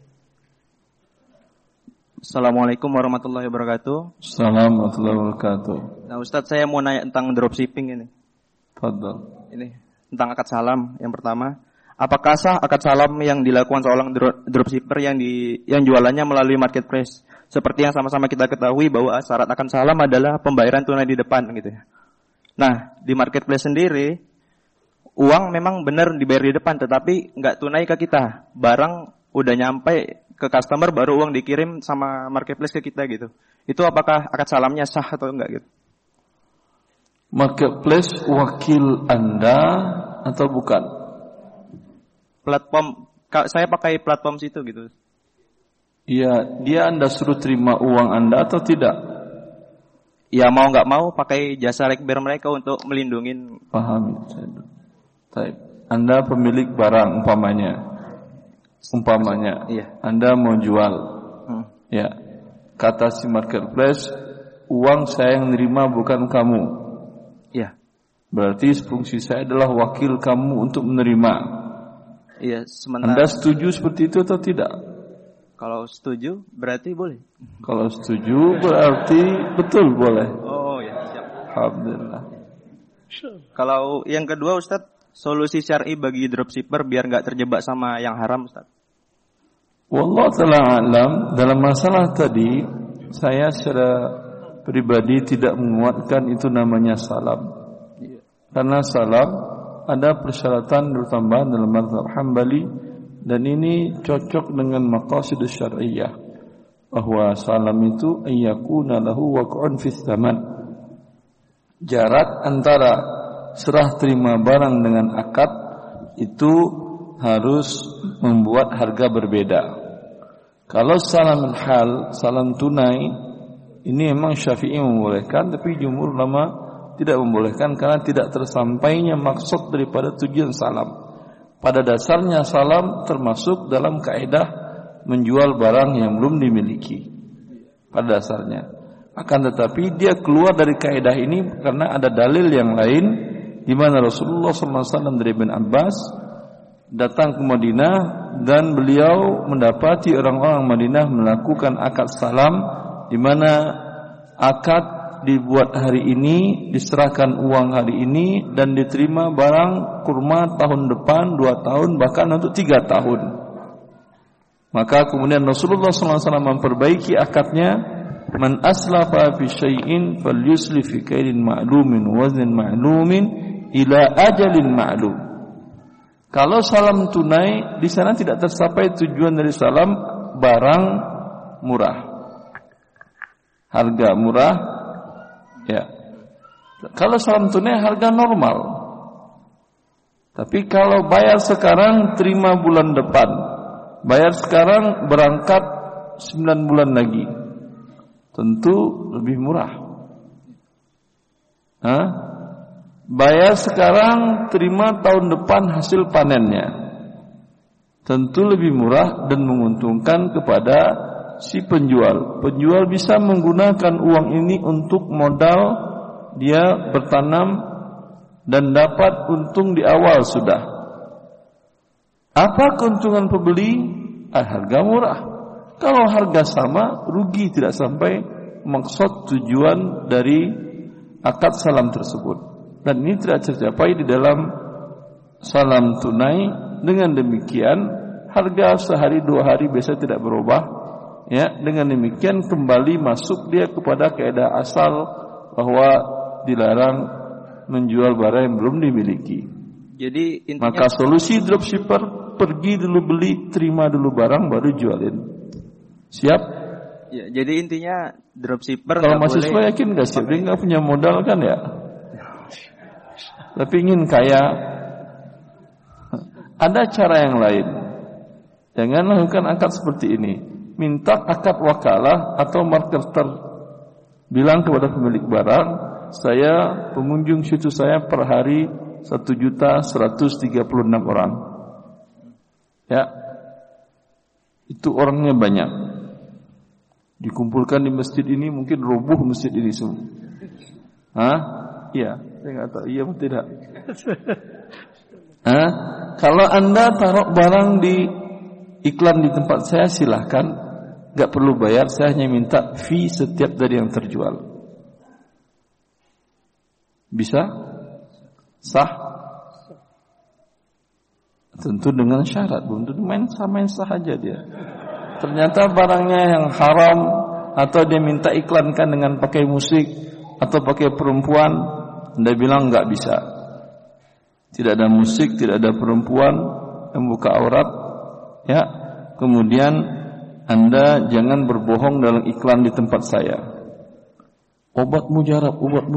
Assalamualaikum warahmatullahi wabarakatuh. Assalamualaikum warahmatullahi wabarakatuh. Nah Ustadz, saya mau nanya tentang dropshipping ini. Fadhal. Ini tentang akad salam yang pertama. Apakah sah akad salam yang dilakukan seorang dropshipper yang jualannya melalui marketplace? Seperti yang sama-sama kita ketahui bahwa syarat akad salam adalah pembayaran tunai di depan gitu ya. Nah, di marketplace sendiri uang memang benar dibayar di depan tetapi enggak tunai ke kita. Barang udah nyampe ke customer baru uang dikirim sama marketplace ke kita gitu. Itu apakah akad salamnya sah atau enggak gitu? Marketplace wakil Anda atau bukan? Platform, saya pakai platform situ gitu. Iya, dia Anda suruh terima uang Anda atau tidak? Ya mau nggak mau pakai jasa rekber mereka untuk melindungi. Paham. Baik. Anda pemilik barang umpamanya, iya. Anda mau jual, ya, kata si marketplace, uang saya yang nerima bukan kamu. Iya. Berarti fungsi saya adalah wakil kamu untuk menerima. Iya, sementara. Anda setuju seperti itu atau tidak? Kalau setuju berarti boleh. Kalau setuju berarti betul boleh. Oh ya, siap. Alhamdulillah. Kalau yang kedua Ustadz, solusi syar'i bagi dropshipper biar nggak terjebak sama yang haram Ustadz. Wallahu ta'ala alam, dalam masalah tadi saya secara pribadi tidak menguatkan itu namanya salam. Karena salam ada persyaratan terutama dalam mazhab Hambali dan ini cocok dengan maqasid syar'iyyah bahwa salam itu ayyakuna lahu waq'un fis zaman. Jarak antara serah terima barang dengan akad itu harus membuat harga berbeda. Kalau salam hal, salam tunai ini memang Syafi'i membolehkan, tapi jumhur ulama tidak membolehkan karena tidak tersampainya maksud daripada tujuan salam. Pada dasarnya salam termasuk dalam kaidah menjual barang yang belum dimiliki. Pada dasarnya. Akan tetapi dia keluar dari kaidah ini karena ada dalil yang lain di mana Rasulullah SAW dari Ibn Abbas datang ke Madinah dan beliau mendapati orang-orang Madinah melakukan akad salam di mana akad dibuat hari ini, diserahkan uang hari ini dan diterima barang kurma tahun depan 2 tahun bahkan untuk 3 tahun. Maka kemudian Rasulullah SAW memperbaiki akadnya, man aslafa fi syai'in falyuslif fi kailin ma'lumin waznin ma'lumin ila ajalin ma'lum. Kalau salam tunai di sana tidak tercapai tujuan dari salam barang murah, harga murah. Ya. Kalau salam tunai harga normal. Tapi kalau bayar sekarang terima bulan depan. Bayar sekarang berangkat 9 bulan lagi. Tentu lebih murah. Bayar sekarang terima tahun depan hasil panennya. Tentu lebih murah dan menguntungkan kepada si penjual. Penjual bisa menggunakan uang ini untuk modal dia bertanam dan dapat untung di awal sudah. Apa keuntungan pembeli? Harga murah. Kalau harga sama, rugi tidak sampai maksud tujuan dari akad salam tersebut. Dan ini tidak tercapai di dalam salam tunai. Dengan demikian harga sehari 2 hari biasa tidak berubah. Ya, dengan demikian kembali masuk dia kepada kaidah asal bahwa dilarang menjual barang yang belum dimiliki. Jadi intinya, maka solusi dropshipper, pergi dulu beli, terima dulu barang, baru jualin. Siap? Ya, jadi intinya dropshipper kalau mahasiswa yakin nggak siap? Dia nggak punya modal kan ya? Tapi ingin kaya. Ada cara yang lain. Jangan lakukan akad seperti ini. Minta akad wakalah atau marketer. Bilang kepada pemilik barang, saya pengunjung situs saya per hari 1.136 orang. Ya, itu orangnya banyak. Dikumpulkan di masjid ini, mungkin roboh masjid ini semua. Iya, saya nggak tahu. Iya atau tidak? Kalau Anda taruh barang di iklan di tempat saya, silahkan, nggak perlu bayar. Saya hanya minta fee setiap dari yang terjual. Bisa? Sah? Tentu dengan syarat, belum tentu main sah aja dia. Ternyata barangnya yang haram, atau dia minta iklankan dengan pakai musik atau pakai perempuan, Anda bilang nggak bisa. Tidak ada musik, tidak ada perempuan yang buka aurat, ya. Kemudian Anda jangan berbohong dalam iklan di tempat saya. Obat mujarab.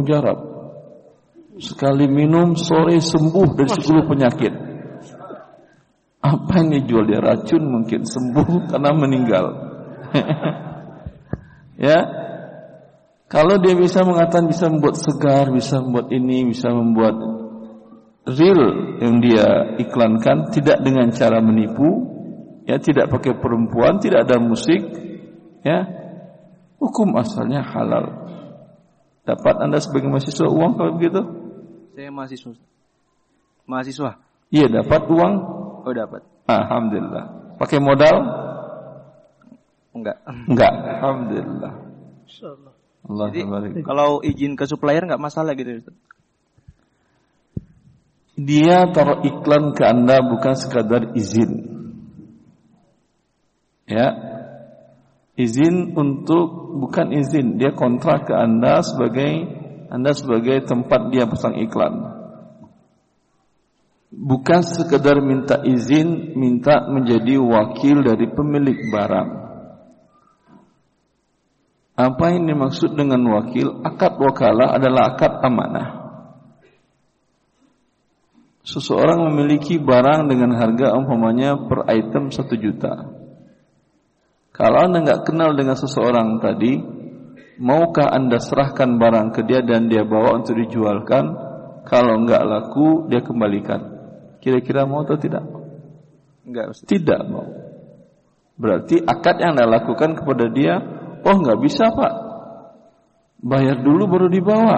Sekali minum sore sembuh dari 10 penyakit. Apa yang dijual dia? Racun mungkin, sembuh karena meninggal. Ya. Kalau dia bisa mengatakan bisa membuat segar, bisa membuat ini, bisa membuat real yang dia iklankan, tidak dengan cara menipu, ya, tidak pakai perempuan, tidak ada musik, ya, hukum asalnya halal. Dapat Anda sebagai mahasiswa uang kalau begitu? Saya mahasiswa. Iya, dapat uang? Oh, dapat. Alhamdulillah. Pakai modal? Enggak. Alhamdulillah. Insyaallah. Allah. Jadi kalau izin ke supplier enggak masalah gitu, Ustaz. Dia taruh iklan ke Anda bukan sekadar izin. Ya. Izin untuk, bukan izin, dia kontrak ke Anda sebagai tempat dia pasang iklan. Bukan sekedar minta izin, minta menjadi wakil dari pemilik barang. Apa yang dimaksud dengan wakil? Akad wakalah adalah akad amanah. Seseorang memiliki barang dengan harga umpamanya per item 1 juta. Kalau Anda nggak kenal dengan seseorang tadi, maukah Anda serahkan barang ke dia dan dia bawa untuk dijualkan? Kalau nggak laku, dia kembalikan. Kira-kira mau atau tidak? Enggak, Ustaz. Tidak mau. Berarti akad yang Anda lakukan kepada dia, oh nggak bisa Pak, bayar dulu baru dibawa.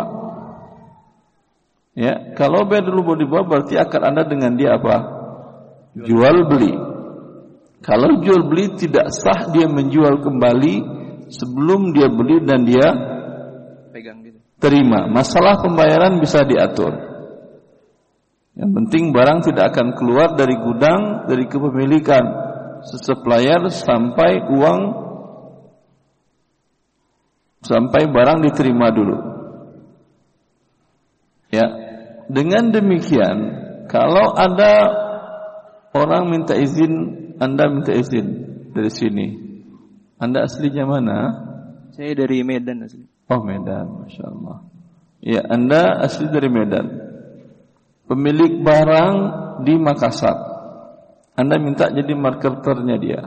Ya, kalau bayar dulu baru dibawa, berarti akad Anda dengan dia apa? Jual beli. Kalau jual beli tidak sah dia menjual kembali sebelum dia beli dan dia pegang gitu. Terima. Masalah pembayaran bisa diatur. Yang penting barang tidak akan keluar dari gudang, dari kepemilikan supplier sampai barang diterima dulu. Ya, dengan demikian, kalau ada orang minta izin, Anda minta izin dari sini. Anda aslinya mana? Saya dari Medan asli. Oh, Medan, Masya Allah. Ya, Anda asli dari Medan. Pemilik barang di Makassar. Anda minta jadi marketernya dia.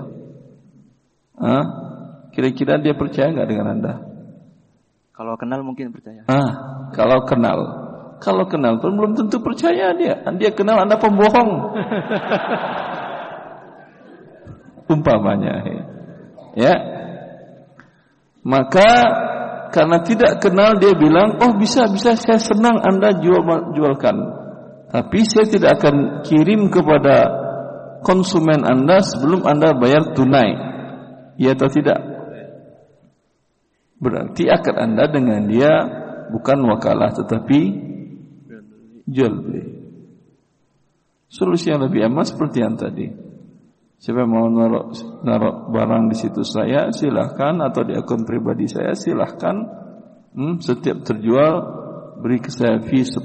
Kira-kira dia percaya nggak dengan Anda? Kalau kenal mungkin percaya. Kalau kenal pun belum tentu percaya dia. Dia kenal Anda pembohong. Umpamanya, ya. Maka karena tidak kenal dia bilang, oh bisa saya senang Anda jualkan. Tapi saya tidak akan kirim kepada konsumen Anda sebelum Anda bayar tunai. Ya atau tidak? Berarti akad Anda dengan dia bukan wakalah tetapi jual beli. Solusi yang lebih aman seperti yang tadi. Siapa yang mau naruh barang di situs saya silahkan, atau di akun pribadi saya silahkan. Setiap terjual beri ke saya fee 10%.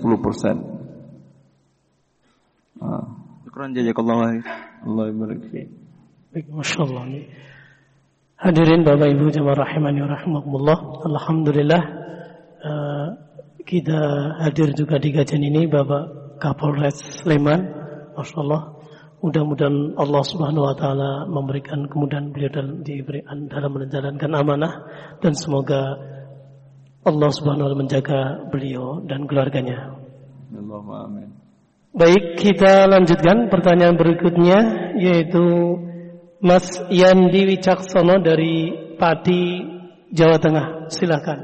Syukran jazakallahu khair. Allah barik fiik. Baik, masyaallah. Hadirin Bapak Ibu jemaah rahimani wa rahimakumullah. Alhamdulillah kita hadir juga di kajian ini Bapak Kapolres Sleman. Masyaallah. Mudah-mudahan Allah Subhanahu wa taala memberikan kemudahan beliau dalam menjalankan amanah, dan semoga Allah Subhanahu wa taala menjaga beliau dan keluarganya. Allahumma amin. Baik, kita lanjutkan pertanyaan berikutnya, yaitu Mas Yandi Wicaksono dari Pati, Jawa Tengah. Silakan.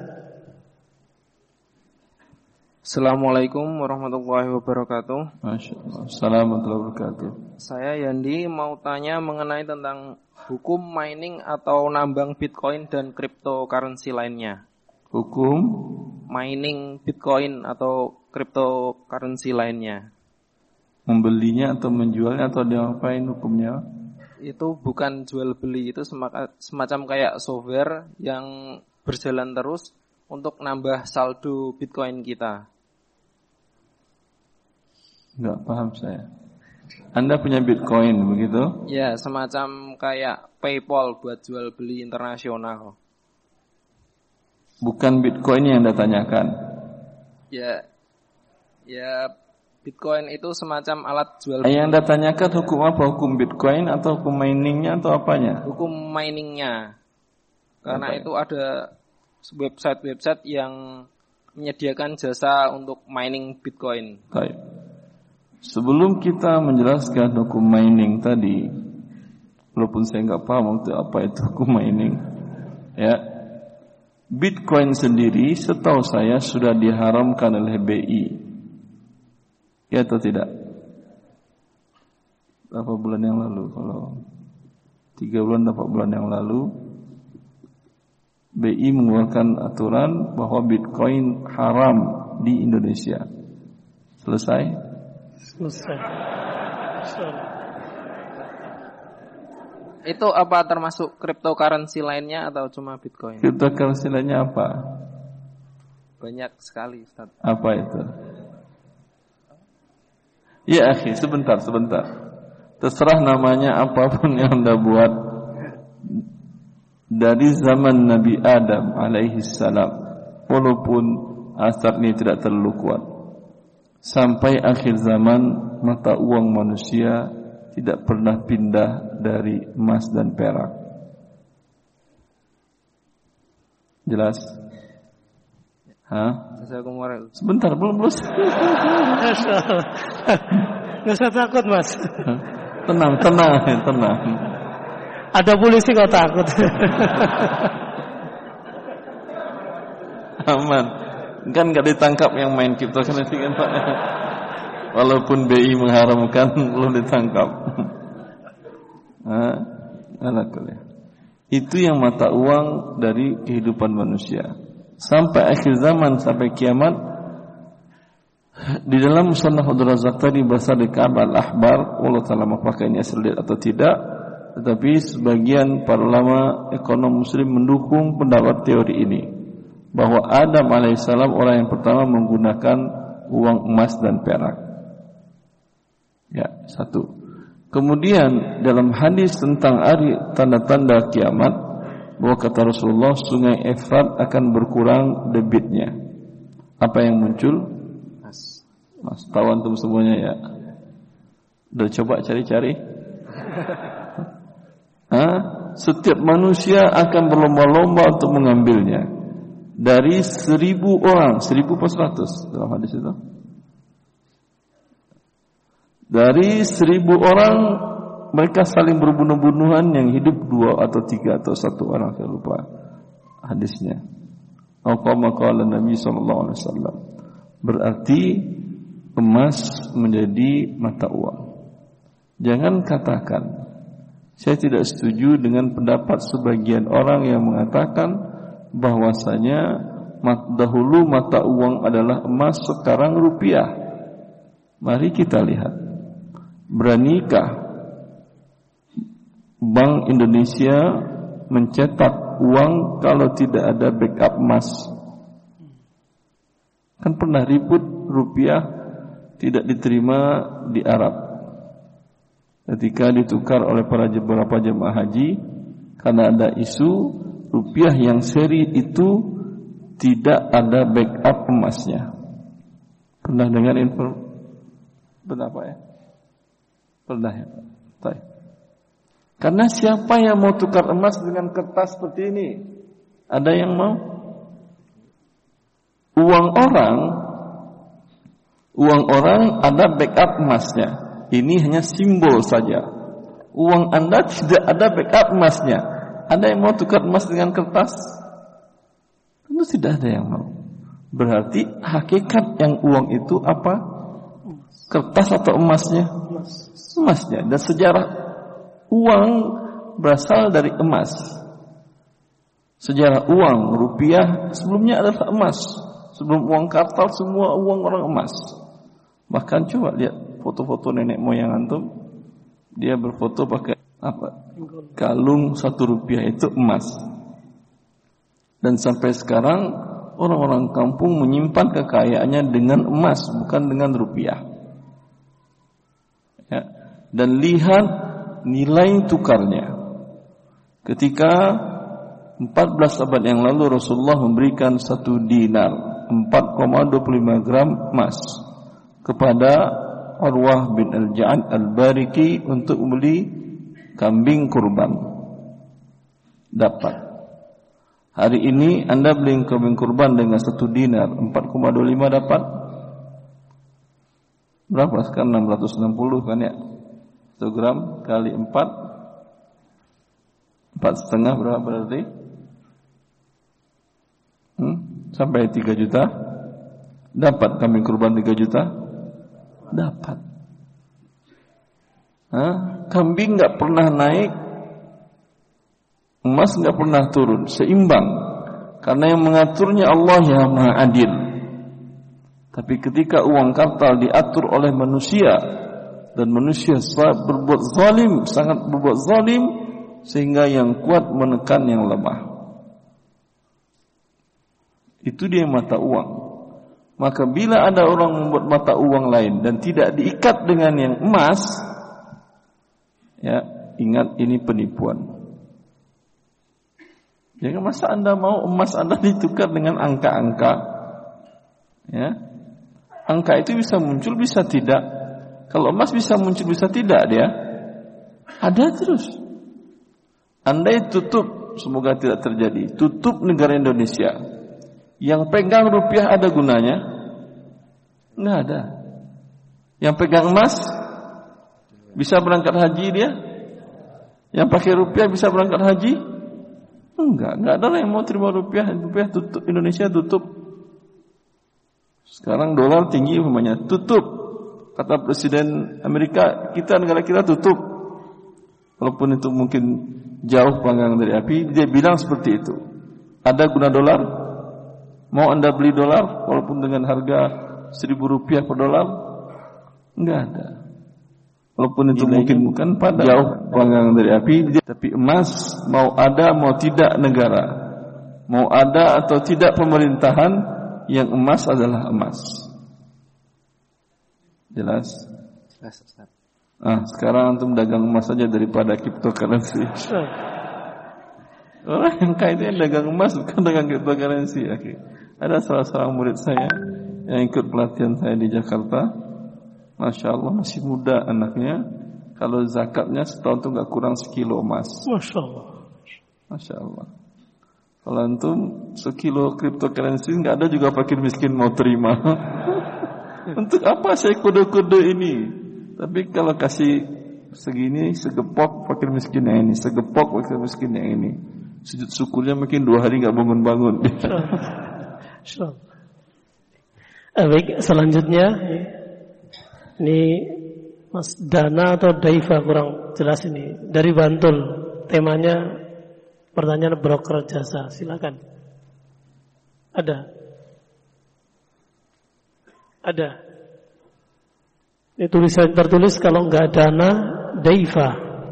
Assalamualaikum warahmatullahi wabarakatuh. Assalamualaikum warahmatullahi wabarakatuh. Saya Yandi mau tanya mengenai tentang hukum mining atau nambang Bitcoin dan cryptocurrency lainnya. Hukum mining Bitcoin atau cryptocurrency lainnya. Membelinya atau menjualnya atau diapain hukumnya? Itu bukan jual beli, itu semacam kayak software yang berjalan terus untuk nambah saldo Bitcoin kita. Enggak paham saya. Anda punya Bitcoin begitu? Ya, semacam kayak PayPal buat jual beli internasional. Bukan Bitcoin yang Anda tanyakan. Ya, Bitcoin itu semacam alat jual beli. Yang Anda tanyakan hukum apa? Hukum Bitcoin atau hukum miningnya atau apanya? Hukum miningnya. Karena apa? Itu ada website-website yang menyediakan jasa untuk mining Bitcoin. Baik. Sebelum kita menjelaskan hukum mining tadi, walaupun saya nggak paham apa itu hukum mining, ya, Bitcoin sendiri setahu saya sudah diharamkan oleh BI, ya atau tidak? Berapa bulan yang lalu? Kalau 3 bulan, 4 bulan yang lalu, BI mengeluarkan aturan bahwa Bitcoin haram di Indonesia. Selesai? Selesai. Itu apa termasuk cryptocurrency lainnya atau cuma Bitcoin? Cryptocurrency lainnya apa? Banyak sekali, Ustaz. Apa itu? Ya, akhi, sebentar. Terserah namanya apapun yang Anda buat. Dari zaman Nabi Adam alaihi salam, walaupun asar ini tidak terlalu kuat, sampai akhir zaman mata uang manusia tidak pernah pindah dari emas dan perak. Jelas? Sebentar, belum. Nggak usah takut, Mas. Tenang. Ada polisi kok takut. Aman. Kan nggak ditangkap yang main cryptocurrency kan Pak. Walaupun BI mengharamkan belum ditangkap. Itu yang mata uang dari kehidupan manusia. Sampai akhir zaman, sampai kiamat. Di dalam Musannaf Abdul Razak tadi bahasa di Ka'ab al-Ahbar, Allah Ta'ala apakah ini asal atau tidak, tetapi sebagian para ulama ekonom muslim mendukung pendapat teori ini, bahwa Adam alaihissalam orang yang pertama menggunakan uang emas dan perak. Ya, satu. Kemudian dalam hadis tentang hari tanda-tanda kiamat, bahwa kata Rasulullah sungai Efrat akan berkurang debitnya. Apa yang muncul? Mas, tahu antum semuanya ya? Udah coba cari-cari? Setiap manusia akan berlomba-lomba untuk mengambilnya. Dari 1.000 orang, 1.000 per 100 dalam hadis itu. Dari 1.000 orang, mereka saling berbunuh-bunuhan, yang hidup 2 atau 3 atau 1 orang, saya lupa hadisnya. Qala Nabi sallallahu alaihi wasallam. Berarti emas menjadi mata uang. Jangan katakan, saya tidak setuju dengan pendapat sebagian orang yang mengatakan bahwasanya dahulu mata uang adalah emas, sekarang rupiah. Mari kita lihat, beranikah Bank Indonesia mencetak uang kalau tidak ada backup emas? Kan pernah ribut rupiah tidak diterima di Arab ketika ditukar oleh beberapa jemaah haji karena ada isu rupiah yang seri itu tidak ada backup emasnya. Pernah dengar info? Pernah Pak ya? Pernah ya Pak? Baik. Karena siapa yang mau tukar emas dengan kertas seperti ini? Ada yang mau? Uang orang ada backup emasnya. Ini hanya simbol saja. Uang Anda tidak ada backup emasnya. Ada yang mau tukar emas dengan kertas? Tentu tidak ada yang mau. Berarti hakikat yang uang itu apa? Kertas atau emasnya? Emasnya. Dan sejarah uang berasal dari emas. Sejarah uang rupiah sebelumnya adalah emas. Sebelum uang kartal semua uang orang emas. Bahkan coba lihat foto-foto nenek moyang antum, dia berfoto pakai apa? Kalung 1 rupiah itu emas. Dan sampai sekarang orang-orang kampung menyimpan kekayaannya dengan emas, bukan dengan rupiah. Ya. Dan lihat nilai tukarnya. Ketika 14 abad yang lalu Rasulullah memberikan 1 dinar, 4,25 gram emas kepada Urwah bin Al-Ja'ad Al-Bariki untuk membeli kambing kurban. Dapat. Hari ini Anda beli kambing kurban dengan 1 dinar 4,25 dapat berapa sekarang? 660 kan ya? 1 gram kali 4,5 berapa berarti? Sampai 3 juta. Dapat kambing kurban 3 juta? Dapat. Kambing nggak pernah naik, emas nggak pernah turun, seimbang. Karena yang mengaturnya Allah yang Maha Adil. Tapi ketika uang kartal diatur oleh manusia dan manusia berbuat zalim, sangat berbuat zalim, sehingga yang kuat menekan yang lemah. Itu dia mata uang. Maka bila ada orang membuat mata uang lain dan tidak diikat dengan yang emas, ya ingat ini penipuan. Jangan masa Anda mau emas Anda ditukar dengan angka-angka, ya angka itu bisa muncul bisa tidak. Kalau emas bisa muncul bisa tidak dia ada terus. Anda tutup, semoga tidak terjadi. Tutup negara Indonesia. Yang pegang rupiah ada gunanya? Enggak ada. Yang pegang emas bisa berangkat haji dia? Yang pakai rupiah bisa berangkat haji? Enggak ada yang mau terima rupiah tutup, Indonesia tutup. Sekarang dolar tinggi umpamanya, tutup. Kata Presiden Amerika, negara kita tutup. Walaupun itu mungkin jauh panggang dari api, dia bilang seperti itu. Ada guna dolar? Mau Anda beli dolar walaupun dengan harga 1.000 rupiah per dolar? Enggak ada. Walaupun itu mungkin bukan pada jauh panggang dari api, tapi emas mau ada mau tidak negara, mau ada atau tidak pemerintahan, yang emas adalah emas. Jelas? Jelas, Ustaz. Sekarang antum dagang emas saja daripada cryptocurrency. Orang yang kaya dagang emas bukan dagang cryptocurrency. Okay. Ada salah seorang murid saya yang ikut pelatihan saya di Jakarta. Masya Allah masih muda anaknya. Kalau zakatnya setahun itu nggak kurang 1 kilo emas. Masya Allah. Masya Allah. Kalau antum 1 kilo cryptocurrency nggak ada juga fakir miskin mau terima. Untuk apa saya kode-kode ini? Tapi kalau kasih segini segepok fakir miskin yang ini, segepok fakir miskin yang ini. Sujud syukurnya mungkin 2 hari nggak bangun-bangun. Baik, selanjutnya ini Mas Dana atau Daifa kurang jelas ini. Dari Bantul. Temanya pertanyaan broker jasa. Silakan. Ada. Ini tulisan tertulis kalau enggak Dana, Daifa.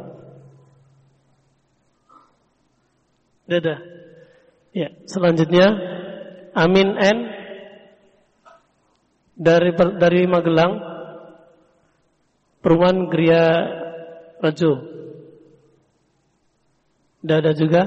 Ada. Ya, selanjutnya Amin N dari Magelang, Perumahan Gria Rejo. Tidak ada juga.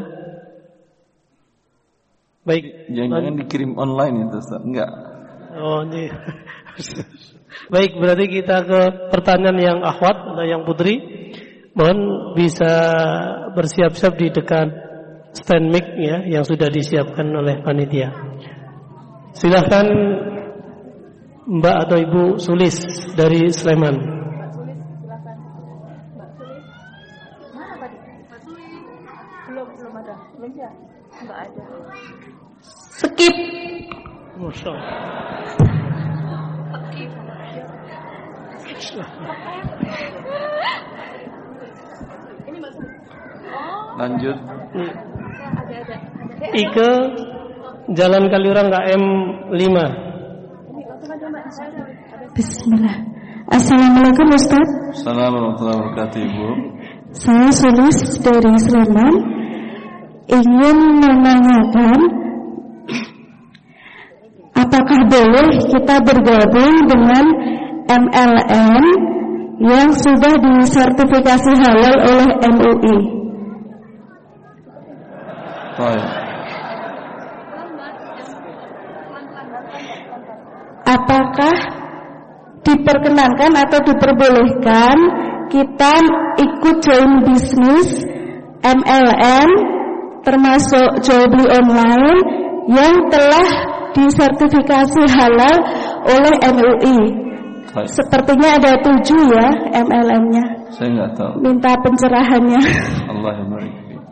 Baik. Jangan dikirim online itu, Ustaz. Enggak. Oh, ini. Baik, berarti kita ke pertanyaan yang akhwat atau yang putri. Mohon bisa bersiap-siap di dekat stand mic ya yang sudah disiapkan oleh panitia. Silakan Mbak atau Ibu Sulis dari Sleman. Mbak Sulis, silakan. Mbak Sulis. Mana tadi? Mbak Sulis. Belum ada. Belum ya? Enggak ada. Skip. Masya Allah. Skip. Ini Mbak Sulis. Lanjut. Ada. Ike Jalan Kaliurang KM 5. Bismillah. Assalamualaikum Ustaz. Assalamualaikum warahmatullahi wabarakatuh, Ibu. Saya Sulis dari Sleman. Ingin menanyakan, apakah boleh kita bergabung dengan MLM yang sudah disertifikasi halal oleh MUI? Baik. Apakah diperkenankan atau diperbolehkan kita ikut join bisnis MLM termasuk jual beli online yang telah disertifikasi halal oleh MUI? Baik. Sepertinya ada 7 ya MLM-nya. Saya enggak tahu. Minta pencerahannya. Allah yang barik.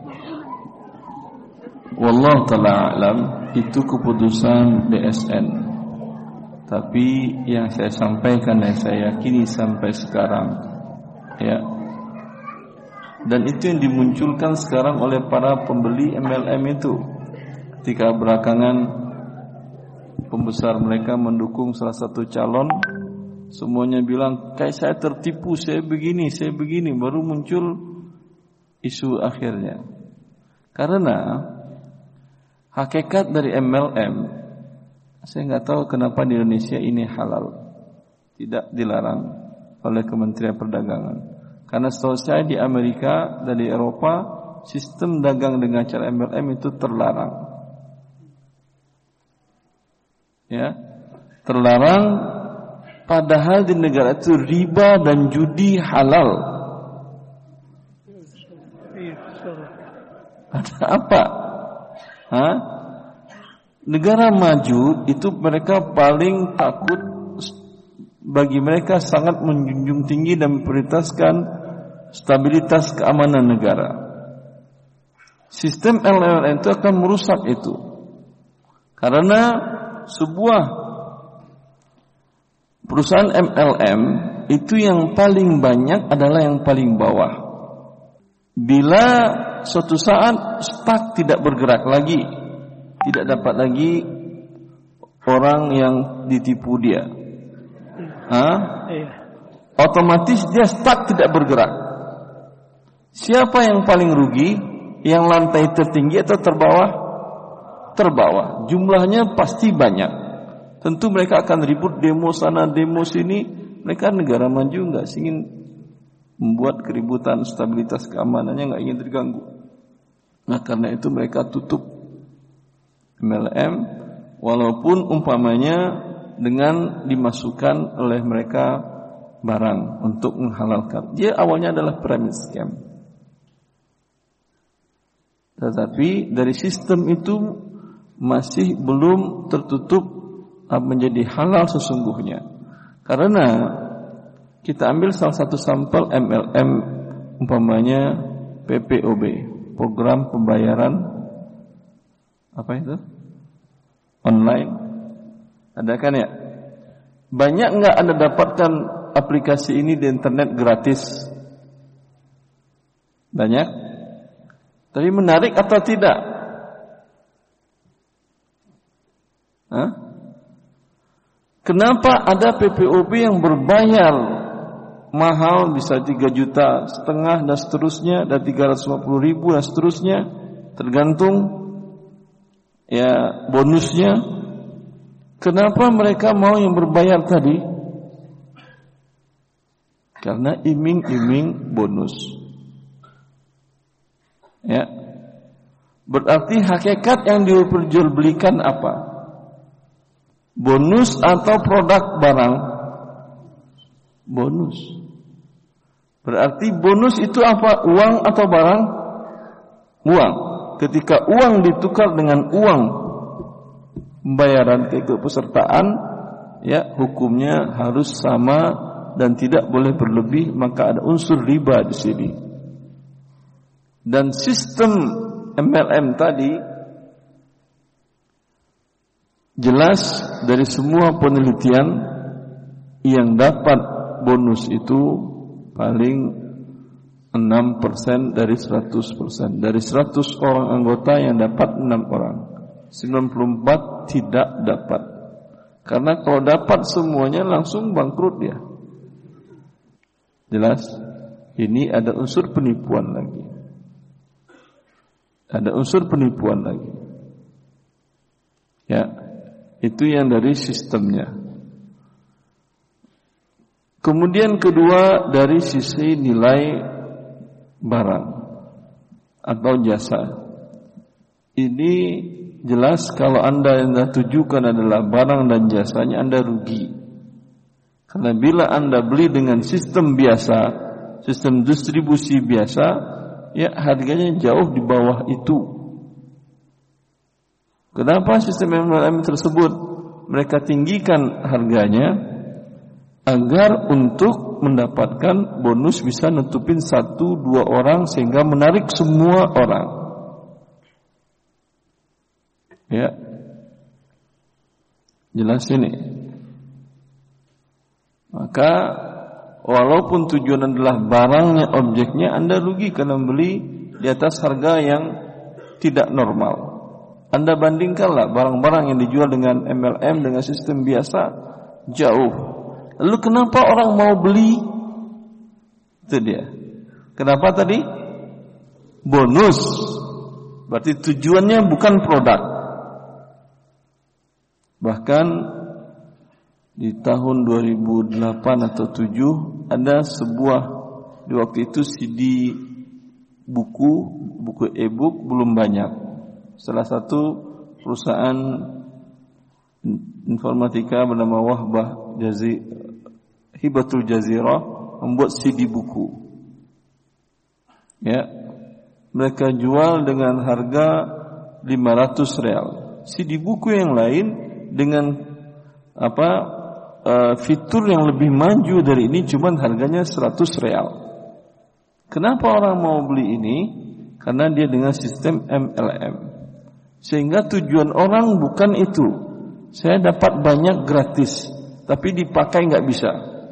Wallahu ta'ala alam, itu keputusan DSN. Tapi yang saya sampaikan dan saya yakini sampai sekarang, ya, dan itu yang dimunculkan sekarang oleh para pembeli MLM itu. Ketika belakangan pembesar mereka mendukung salah satu calon, semuanya bilang kayak saya tertipu, saya begini, baru muncul isu akhirnya. Karena hakikat dari MLM, saya nggak tahu kenapa di Indonesia ini halal, tidak dilarang oleh Kementerian Perdagangan. Karena setahu saya di Amerika dan di Eropa sistem dagang dengan cara MLM itu terlarang, ya, terlarang. Padahal di negara itu riba dan judi halal. Ada apa? Negara maju itu mereka paling takut, bagi mereka sangat menjunjung tinggi dan memprioritaskan stabilitas keamanan negara. Sistem MLM itu akan merusak itu. Karena sebuah perusahaan MLM itu yang paling banyak adalah yang paling bawah. Bila suatu saat stuck, tidak bergerak lagi, tidak dapat lagi orang yang ditipu dia, otomatis dia stuck, tidak bergerak. Siapa yang paling rugi? Yang lantai tertinggi atau terbawah? Terbawah. Jumlahnya pasti banyak. Tentu mereka akan ribut, demo sana, demo sini. Mereka negara maju nggak ingin membuat keributan, stabilitas keamanannya nggak ingin terganggu. Nah karena itu mereka tutup MLM, walaupun umpamanya dengan dimasukkan oleh mereka barang untuk menghalalkan. Dia awalnya adalah pyramid scam. Tetapi dari sistem itu masih belum tertutup menjadi halal sesungguhnya. Karena kita ambil salah satu sampel MLM, umpamanya PPOB, program pembayaran apa itu? Online. Ada kan ya? Banyak enggak Anda dapatkan aplikasi ini di internet gratis? Banyak. Tapi menarik atau tidak? Hah? Kenapa ada PPOP yang berbayar mahal, bisa 3,5 juta dan seterusnya, dan 350.000 dan seterusnya, tergantung ya bonusnya. Kenapa mereka mau yang berbayar tadi? Karena iming-iming bonus. Ya. Berarti hakikat yang diperjualbelikan apa? Bonus atau produk barang? Bonus. Berarti bonus itu apa? Uang atau barang? Uang. Ketika uang ditukar dengan uang pembayaran keikutsertaan, ya hukumnya harus sama dan tidak boleh berlebih, maka ada unsur riba di sini. Dan sistem MLM tadi jelas dari semua penelitian yang dapat bonus itu paling 6% dari 100%. Dari 100 orang anggota yang dapat 6 orang, 94 tidak dapat. Karena kalau dapat semuanya langsung bangkrut dia. Jelas? Ini ada unsur penipuan lagi. Ada unsur penipuan lagi. Ya, itu yang dari sistemnya. Kemudian kedua, dari sisi nilai barang atau jasa. Ini jelas kalau Anda yang tujukan adalah barang dan jasanya, Anda rugi. Karena bila Anda beli dengan sistem biasa, sistem distribusi biasa, ya harganya jauh di bawah itu. Kenapa sistem MLM tersebut mereka tinggikan harganya? Agar untuk mendapatkan bonus bisa nutupin 1-2 orang sehingga menarik semua orang. Ya, jelas ini. Maka walaupun tujuan adalah barangnya, objeknya, Anda rugi karena beli di atas harga yang tidak normal. Anda bandingkanlah barang-barang yang dijual dengan MLM dengan sistem biasa, jauh. Lalu kenapa orang mau beli? Itu dia. Kenapa tadi? Bonus. Berarti tujuannya bukan produk. Bahkan di tahun 2008 atau 2007 ada sebuah, di waktu itu CD buku e-book belum banyak. Salah satu perusahaan informatika bernama Wahbah Hibatul Jazirah membuat CD buku. Ya, mereka jual dengan harga 500 real. CD buku yang lain dengan fitur yang lebih maju dari ini cuman harganya 100 real. Kenapa orang mau beli ini? Karena dia dengan sistem MLM. Sehingga tujuan orang bukan itu. Saya dapat banyak gratis, tapi dipakai nggak bisa.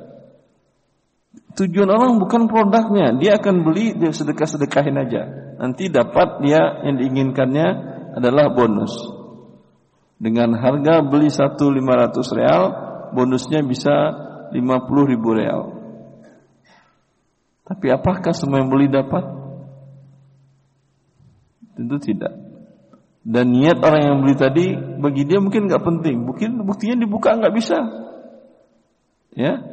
Tujuan orang bukan produknya, dia akan beli, dia sedekah-sedekahin aja. Nanti dapat dia yang diinginkannya adalah bonus. Dengan harga beli 1.500 real, bonusnya bisa 50.000 real. Tapi apakah semua yang beli dapat? Tentu tidak. Dan niat orang yang beli tadi bagi dia mungkin nggak penting, mungkin buktinya dibuka nggak bisa, ya.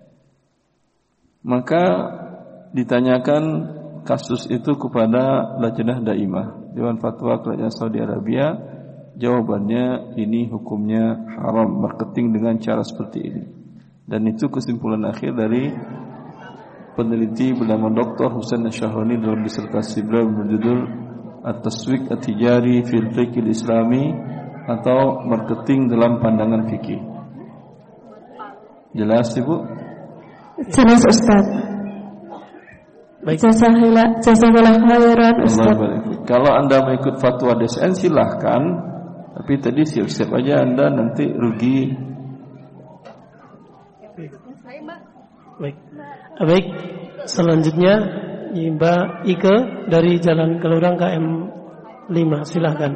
Maka ditanyakan kasus itu kepada Lajnah Daimah Dewan Fatwa Kerajaan Saudi Arabia. Jawabannya ini hukumnya haram marketing dengan cara seperti ini. Dan itu kesimpulan akhir dari peneliti bernama Dr. Husain Asy-Syahroni dalam disertasi beliau berjudul At-Taswiq At-Tijari fil Fiqh Islami atau marketing dalam pandangan fikih. Jelas Ibu? Jelas Ustaz. Jazakallah khairan Ustaz. Kalau Anda mau ikut fatwa DSN silahkan, tapi tadi siap-siap aja Anda nanti rugi. Baik. Selanjutnya Mbak Ike dari Jalan Kelurang KM 5, silahkan.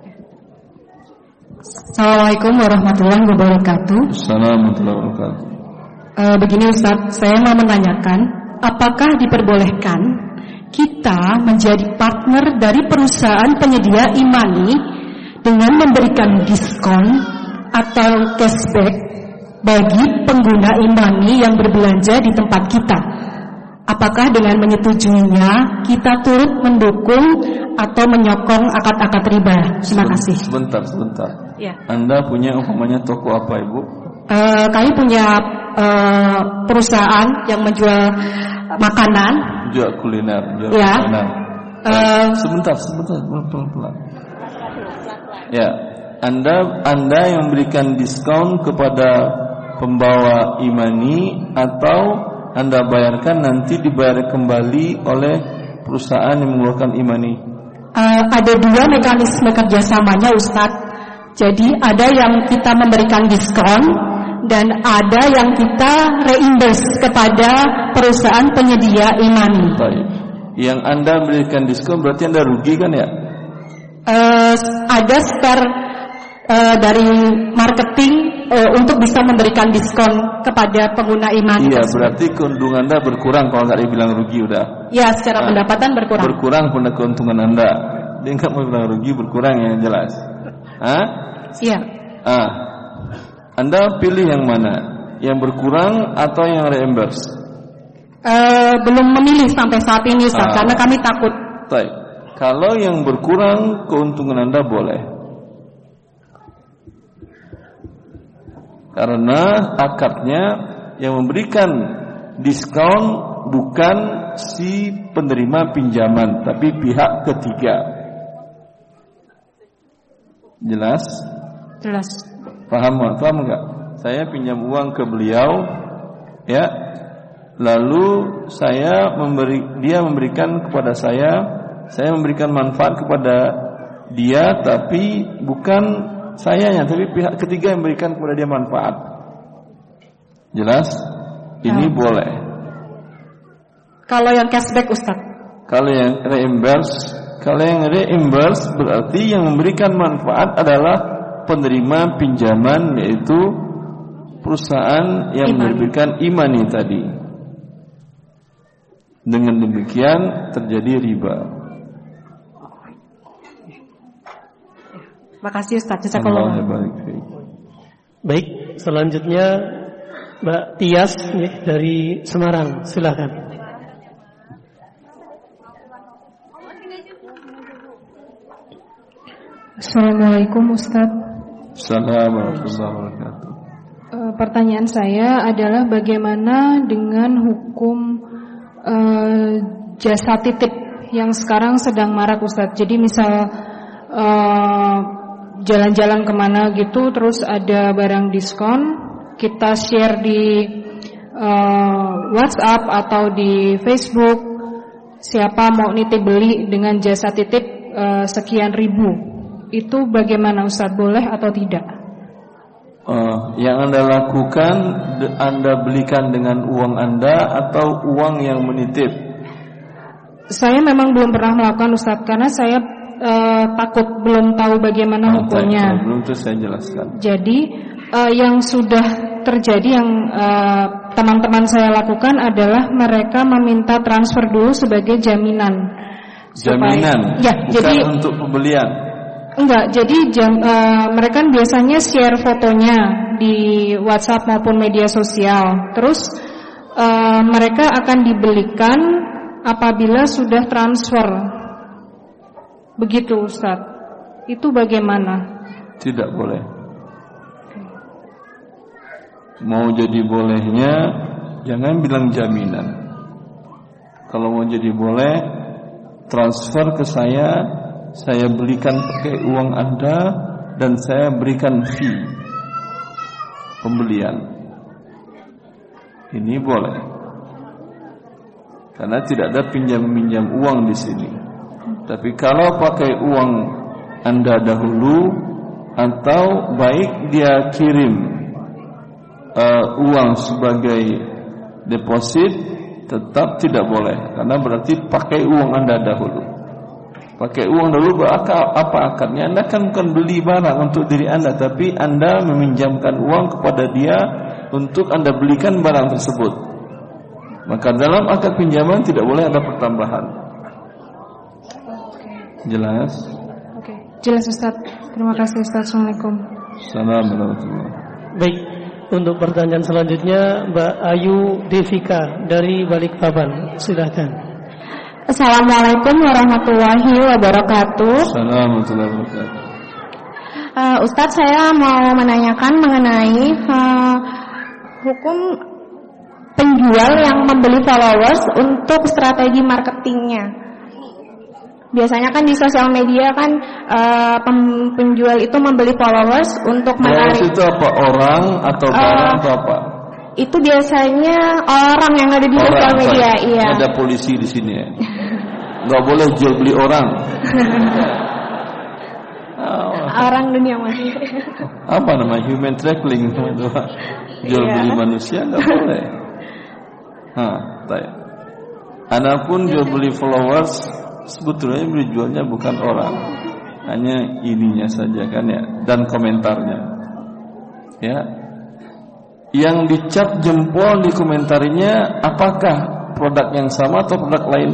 Assalamualaikum warahmatullahi wabarakatuh. Assalamualaikum warahmatullahi wabarakatuh. Begini Ustaz, saya mau menanyakan, apakah diperbolehkan kita menjadi partner dari perusahaan penyedia e-money dengan memberikan diskon atau cashback bagi pengguna e-money yang berbelanja di tempat kita? Apakah dengan menyetujuinya kita turut mendukung atau menyokong akad-akad riba? Terima kasih. Sebentar. Ya. Anda punya umpamanya toko apa, Ibu? Kami punya perusahaan yang menjual makanan. Jual kuliner, Ya. makanan. Sebentar, pelan-pelan. Ya, Anda yang memberikan diskon kepada pembawa e-money atau Anda bayarkan nanti dibayar kembali oleh perusahaan yang mengeluarkan e-money? Ada dua mekanisme kerjasamanya Ustadz. Jadi ada yang kita memberikan diskon dan ada yang kita reimburse kepada perusahaan penyedia e-money. Baik. Yang Anda berikan diskon berarti Anda rugi kan ya? Ada spare dari marketing untuk bisa memberikan diskon kepada pengguna e-money. Iya, berarti keuntungan Anda berkurang kalau nggak dibilang rugi udah. Ya, secara pendapatan berkurang. Berkurang pada keuntungan Anda. Dia nggak mau bilang rugi, berkurang yang jelas. Iya. Anda pilih yang mana? Yang berkurang atau yang reimburse? Belum memilih sampai saat ini Ustaz, karena kami takut. Baik. Kalau yang berkurang keuntungan Anda boleh. Karena akadnya yang memberikan diskon bukan si penerima pinjaman, tapi pihak ketiga. Jelas? Jelas. Paham enggak? Saya pinjam uang ke beliau, ya. Lalu dia memberikan kepada saya memberikan manfaat kepada dia, tapi bukan sayanya, tapi pihak ketiga yang memberikan kepada dia manfaat. Jelas? Ini boleh. Kalau yang cashback Ustaz? Kalau yang reimburse berarti yang memberikan manfaat adalah penerima pinjaman, yaitu perusahaan yang menerbitkan e-money tadi. Dengan demikian terjadi riba. Makasih Ustaz. Jazakallah. Baik, selanjutnya Mbak Tias dari Semarang, silakan. Assalamualaikum Ustaz. Assalamualaikum warahmatullahi wabarakatuh. Pertanyaan saya adalah bagaimana dengan hukum jasa titip yang sekarang sedang marak Ustaz. Jadi misal jalan-jalan kemana gitu, terus ada barang diskon, kita share di WhatsApp atau di Facebook, siapa mau nitip beli dengan jasa titip sekian ribu, itu bagaimana Ustaz, boleh atau tidak? Yang Anda lakukan, Anda belikan dengan uang Anda atau uang yang menitip? Saya memang belum pernah melakukan Ustaz, karena saya takut, belum tahu bagaimana hukumnya. Belum, itu saya jelaskan. Jadi yang sudah terjadi, yang teman-teman saya lakukan adalah mereka meminta transfer dulu sebagai jaminan. Jaminan? Ya, bukan jadi untuk pembelian? Enggak, jadi mereka biasanya share fotonya di WhatsApp maupun media sosial. Terus mereka akan dibelikan apabila sudah transfer. Begitu Ustaz. Itu bagaimana? Tidak boleh. Mau jadi bolehnya, jangan bilang jaminan. Kalau mau jadi boleh, transfer ke saya belikan pakai uang Anda dan saya berikan fee pembelian. Ini boleh. Karena tidak ada pinjam-minjam uang di sini. Tapi kalau pakai uang Anda dahulu, atau baik dia kirim uang sebagai deposit tetap tidak boleh, karena berarti pakai uang Anda dahulu. Pakai uang dulu apa akadnya? Anda kan bukan beli barang untuk diri Anda, tapi Anda meminjamkan uang kepada dia untuk Anda belikan barang tersebut. Maka dalam akad pinjaman tidak boleh ada pertambahan. Jelas? Oke, jelas Ustaz. Terima kasih Ustaz. Assalamualaikum. Assalamualaikum. Baik, untuk pertanyaan selanjutnya Mbak Ayu Devika dari Balikpapan, silakan. Assalamualaikum warahmatullahi wabarakatuh. Assalamualaikum warahmatullahi wabarakatuh. Ustadz, saya mau menanyakan mengenai hukum penjual yang membeli followers untuk strategi marketingnya. Biasanya kan di sosial media kan penjual itu membeli followers untuk menarik. Followers itu apa? Orang atau barang atau apa? Itu biasanya orang yang ada di sosial media. Iya. Ada polisi di sini ya. Nggak boleh jual beli orang. Orang dunia masih. Apa namanya? Human trafficking. Jual beli manusia nggak boleh. Ana pun jual beli followers, sebetulnya jualnya bukan orang, hanya ininya saja kan ya, dan komentarnya. Ya, yang dicap jempol di komentarinya, apakah produk yang sama atau produk lain?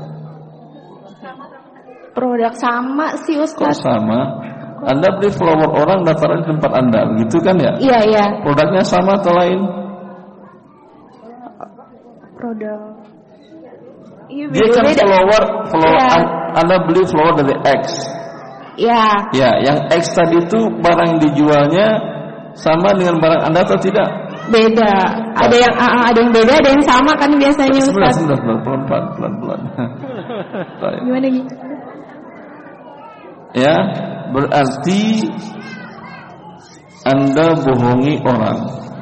Produk sama sih Ustaz. Kok sama? Anda beli follower orang daftar di tempat Anda, begitu kan ya? Iya, iya. Produknya sama atau lain? Produk. Iya, dia kan follower ya. Anda beli follower dari X. Ya. Ya, yang X tadi itu barang yang dijualnya sama dengan barang Anda atau tidak? Beda. Ada yang beda, ada yang sama kan biasanya Ustaz. Pelan-pelan. Gimana gitu? Ya, berarti Anda bohongi orang.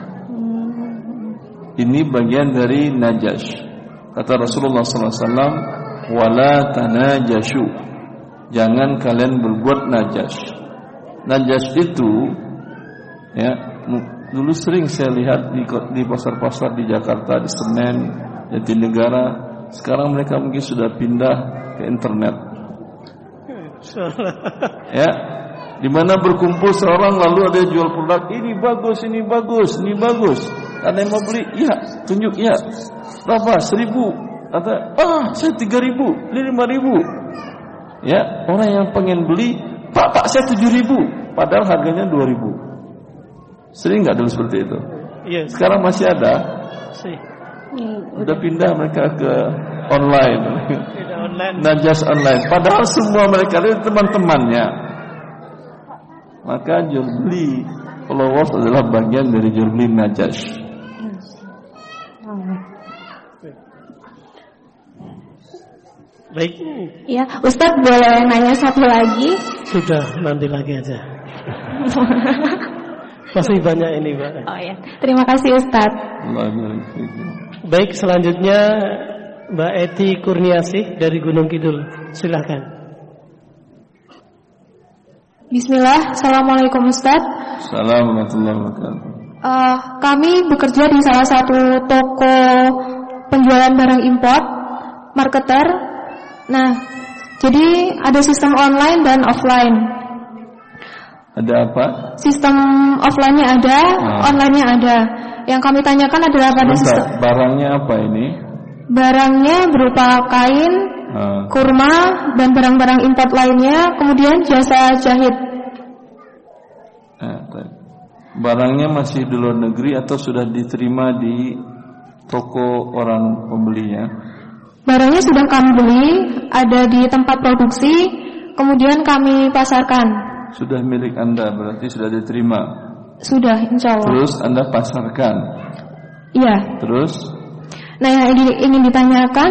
Ini bagian dari najash. Kata Rasulullah SAW, wala tanajashu, jangan kalian berbuat najash. Najash itu, ya, dulu sering saya lihat di pasar-pasar di Jakarta, di Senen, Jatinegara. Sekarang mereka mungkin sudah pindah ke internet. Ya, di mana berkumpul seorang lalu ada jual produk, ini bagus, ini bagus, ini bagus. Ada yang mau beli, iya, tunjuk, iya. Berapa? 1.000. Kata, saya 3.000, beli 5.000. Ya, orang yang pengen beli, Pak, saya 7.000. Padahal harganya 2.000. Sering nggak dulu seperti itu? Iya. Sekarang masih ada. Udah pindah mereka ke online. Najas online. Padahal semua mereka itu teman-temannya. Maka jual beli followers adalah bagian dari jual beli najas. Baik. Ya, Ustadz boleh nanya satu lagi? Sudah, nanti lagi aja. Masih banyak ini, Mbak. Oh ya, terima kasih Ustadz. Baik, selanjutnya Mbak Eti Kurniasih dari Gunung Kidul. Silakan. Bismillah, Assalamualaikum Ustadz. Assalamualaikum warahmatullahi wabarakatuh. Kami bekerja di salah satu toko penjualan barang import, marketer. Nah, jadi ada sistem online dan offline. Ada apa? Sistem offline-nya ada, online-nya ada. Yang kami tanyakan adalah pada sistem. Barangnya apa ini? Barangnya berupa kain, kurma, dan barang-barang import lainnya, kemudian jasa jahit. Barangnya masih di luar negeri atau sudah diterima di toko orang pembelinya? Barangnya sudah kami beli, ada di tempat produksi, kemudian kami pasarkan. Sudah milik Anda, berarti sudah diterima? Sudah, insya Allah. Terus Anda pasarkan? Iya. Terus? Nah, yang ingin ditanyakan,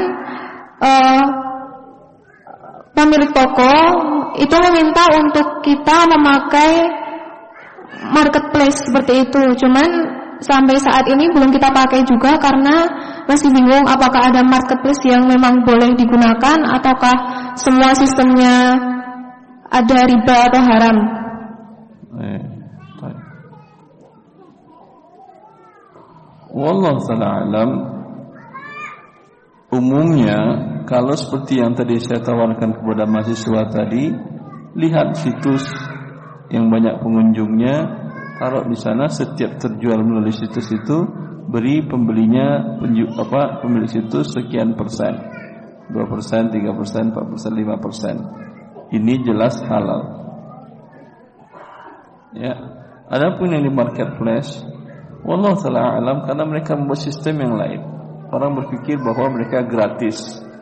pemilik toko itu meminta untuk kita memakai marketplace seperti itu. Cuman sampai saat ini belum kita pakai juga karena masih bingung apakah ada marketplace yang memang boleh digunakan ataukah semua sistemnya ada riba atau haram. Wallahu ta'ala alam. umumnya kalau seperti yang tadi saya tawarkan kepada mahasiswa tadi, lihat situs yang banyak pengunjungnya, taruh di sana, setiap terjual melalui situs itu beri pembelinya pemilik situs sekian persen, 2%, 3%, 4%, 5%. Ini jelas halal. Ya, adapun yang di marketplace, wallahu ta'ala alam, karena mereka membuat sistem yang lain. Orang berpikir bahwa mereka gratis.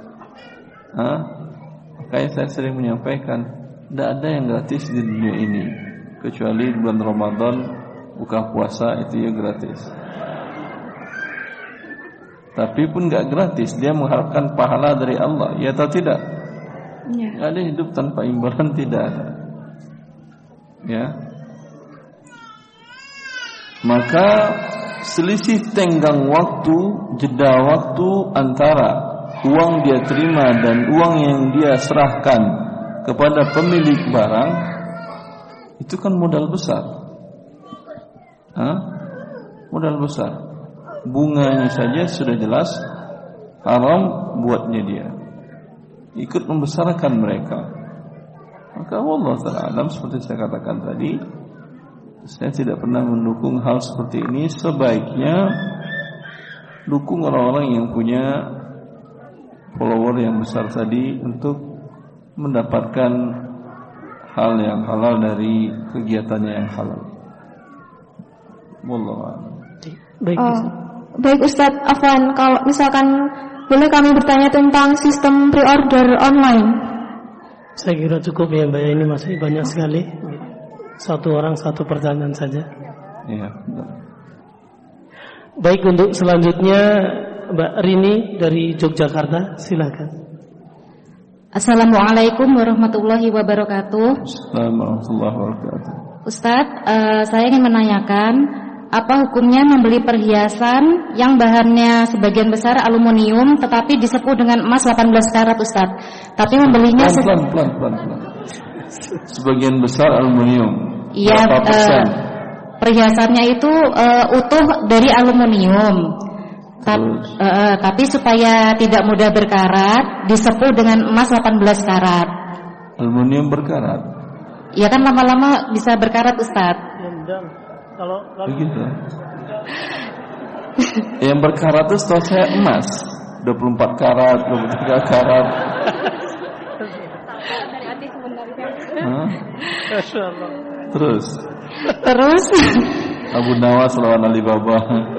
Makanya saya sering menyampaikan, tidak ada yang gratis di dunia ini, kecuali bulan Ramadan, buka puasa itu ya gratis. Tapi pun nggak gratis, dia mengharapkan pahala dari Allah, ya atau tidak? Nggak ada hidup tanpa imbalan, tidak ada. Ya. Maka selisih tenggang waktu, jeda waktu antara uang dia terima dan uang yang dia serahkan kepada pemilik barang, itu kan modal besar. Modal besar. Bunganya saja sudah jelas haram buatnya dia. Ikut membesarkan mereka. Maka wallahu ta'ala alam, seperti saya katakan tadi, saya tidak pernah mendukung hal seperti ini. Sebaiknya dukung orang-orang yang punya follower yang besar tadi untuk mendapatkan hal yang halal dari kegiatannya yang halal. Wallahu a'lam. Baik Ustadz, afwan, kalau misalkan boleh kami bertanya tentang sistem pre-order online. Saya kira cukup ya Mbak, ini masih banyak sekali. Satu orang satu pertanyaan saja. Iya. Baik, untuk selanjutnya Mbak Rini dari Yogyakarta, silakan. Assalamualaikum warahmatullahi wabarakatuh. Assalamualaikum warahmatullahi wabarakatuh. Ustadz, saya ingin menanyakan, apa hukumnya membeli perhiasan yang bahannya sebagian besar aluminium tetapi disepuh dengan emas 18 karat Ustadz, tapi membelinya pelan. Sebagian besar aluminium. Iya, perhiasannya itu utuh dari aluminium. Tapi supaya tidak mudah berkarat, disepuh dengan emas 18 karat. Aluminium berkarat? Iya kan, lama-lama bisa berkarat Ustadz. Kalau begitu. Yang berkarat itu setahu saya emas 24 karat, 23 karat. Terus Abu Nawas lawan Alibaba.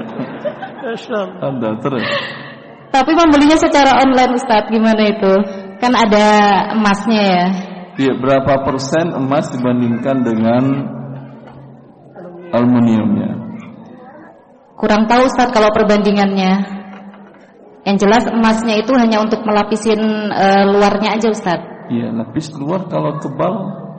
Ada terus. Tapi membelinya secara online Ustadz, gimana itu? Kan ada emasnya ya. Iya, berapa persen emas dibandingkan dengan aluminiumnya? Kurang tahu Ustadz kalau perbandingannya. Yang jelas emasnya itu hanya untuk melapisin luarnya aja Ustadz. Iya, lapis luar kalau tebal.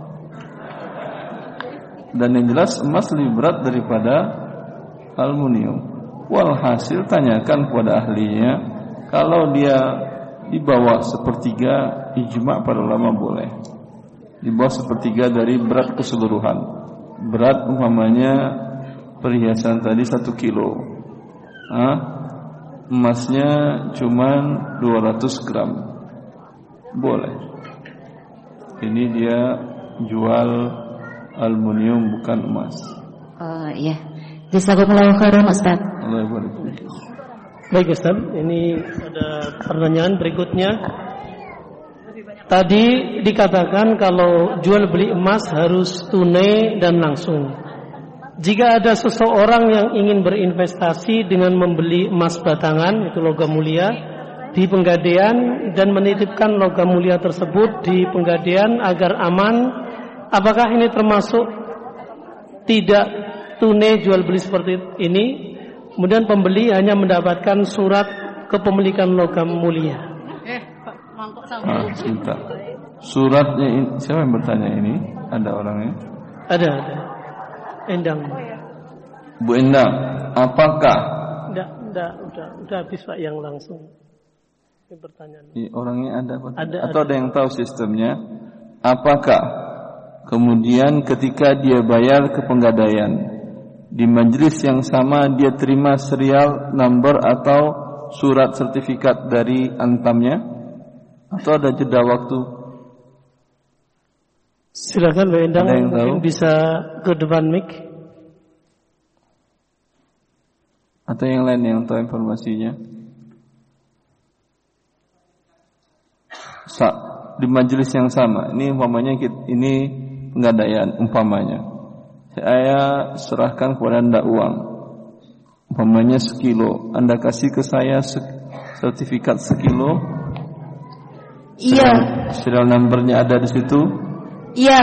Dan yang jelas emas lebih berat daripada aluminium. Walhasil tanyakan kepada ahlinya, kalau dia di bawah sepertiga, ijma' para ulama boleh. Di bawah sepertiga dari berat keseluruhan. Berat umpamanya perhiasan tadi 1 kilo, emasnya cuman 200 gram, boleh. Ini dia jual aluminium bukan emas. Iya. Jazakumullahu khairan Ustaz. Allah barik. Baik Ustaz, ini ada pertanyaan berikutnya. Tadi dikatakan kalau jual beli emas harus tunai dan langsung. Jika ada seseorang yang ingin berinvestasi dengan membeli emas batangan, itu logam mulia, di Penggadean dan menitipkan logam mulia tersebut di Penggadean agar aman, apakah ini termasuk tidak tunai jual beli seperti ini? Kemudian pembeli hanya mendapatkan surat kepemilikan logam mulia. Sebentar. Suratnya ini, siapa yang bertanya ini? Ada orangnya? Ada. Endang. Bu Endang, apakah? Udah habis Pak yang langsung. Ini pertanyaan. Orangnya ada Pak? Ada. Yang tahu sistemnya? Apakah kemudian ketika dia bayar ke Penggadaian, di majelis yang sama dia terima serial number atau surat sertifikat dari Antamnya atau ada jeda waktu? Silakan Mbak Endang, mungkin bisa ke depan mic. Atau yang lain yang tahu informasinya? Di majelis yang sama. Ini umpamanya ini penggadaian umpamanya. Saya serahkan kepada Anda uang. Umpamanya 1 kilo. Anda kasih ke saya sertifikat 1 kilo. Iya. Serial numbernya ada di situ. Iya.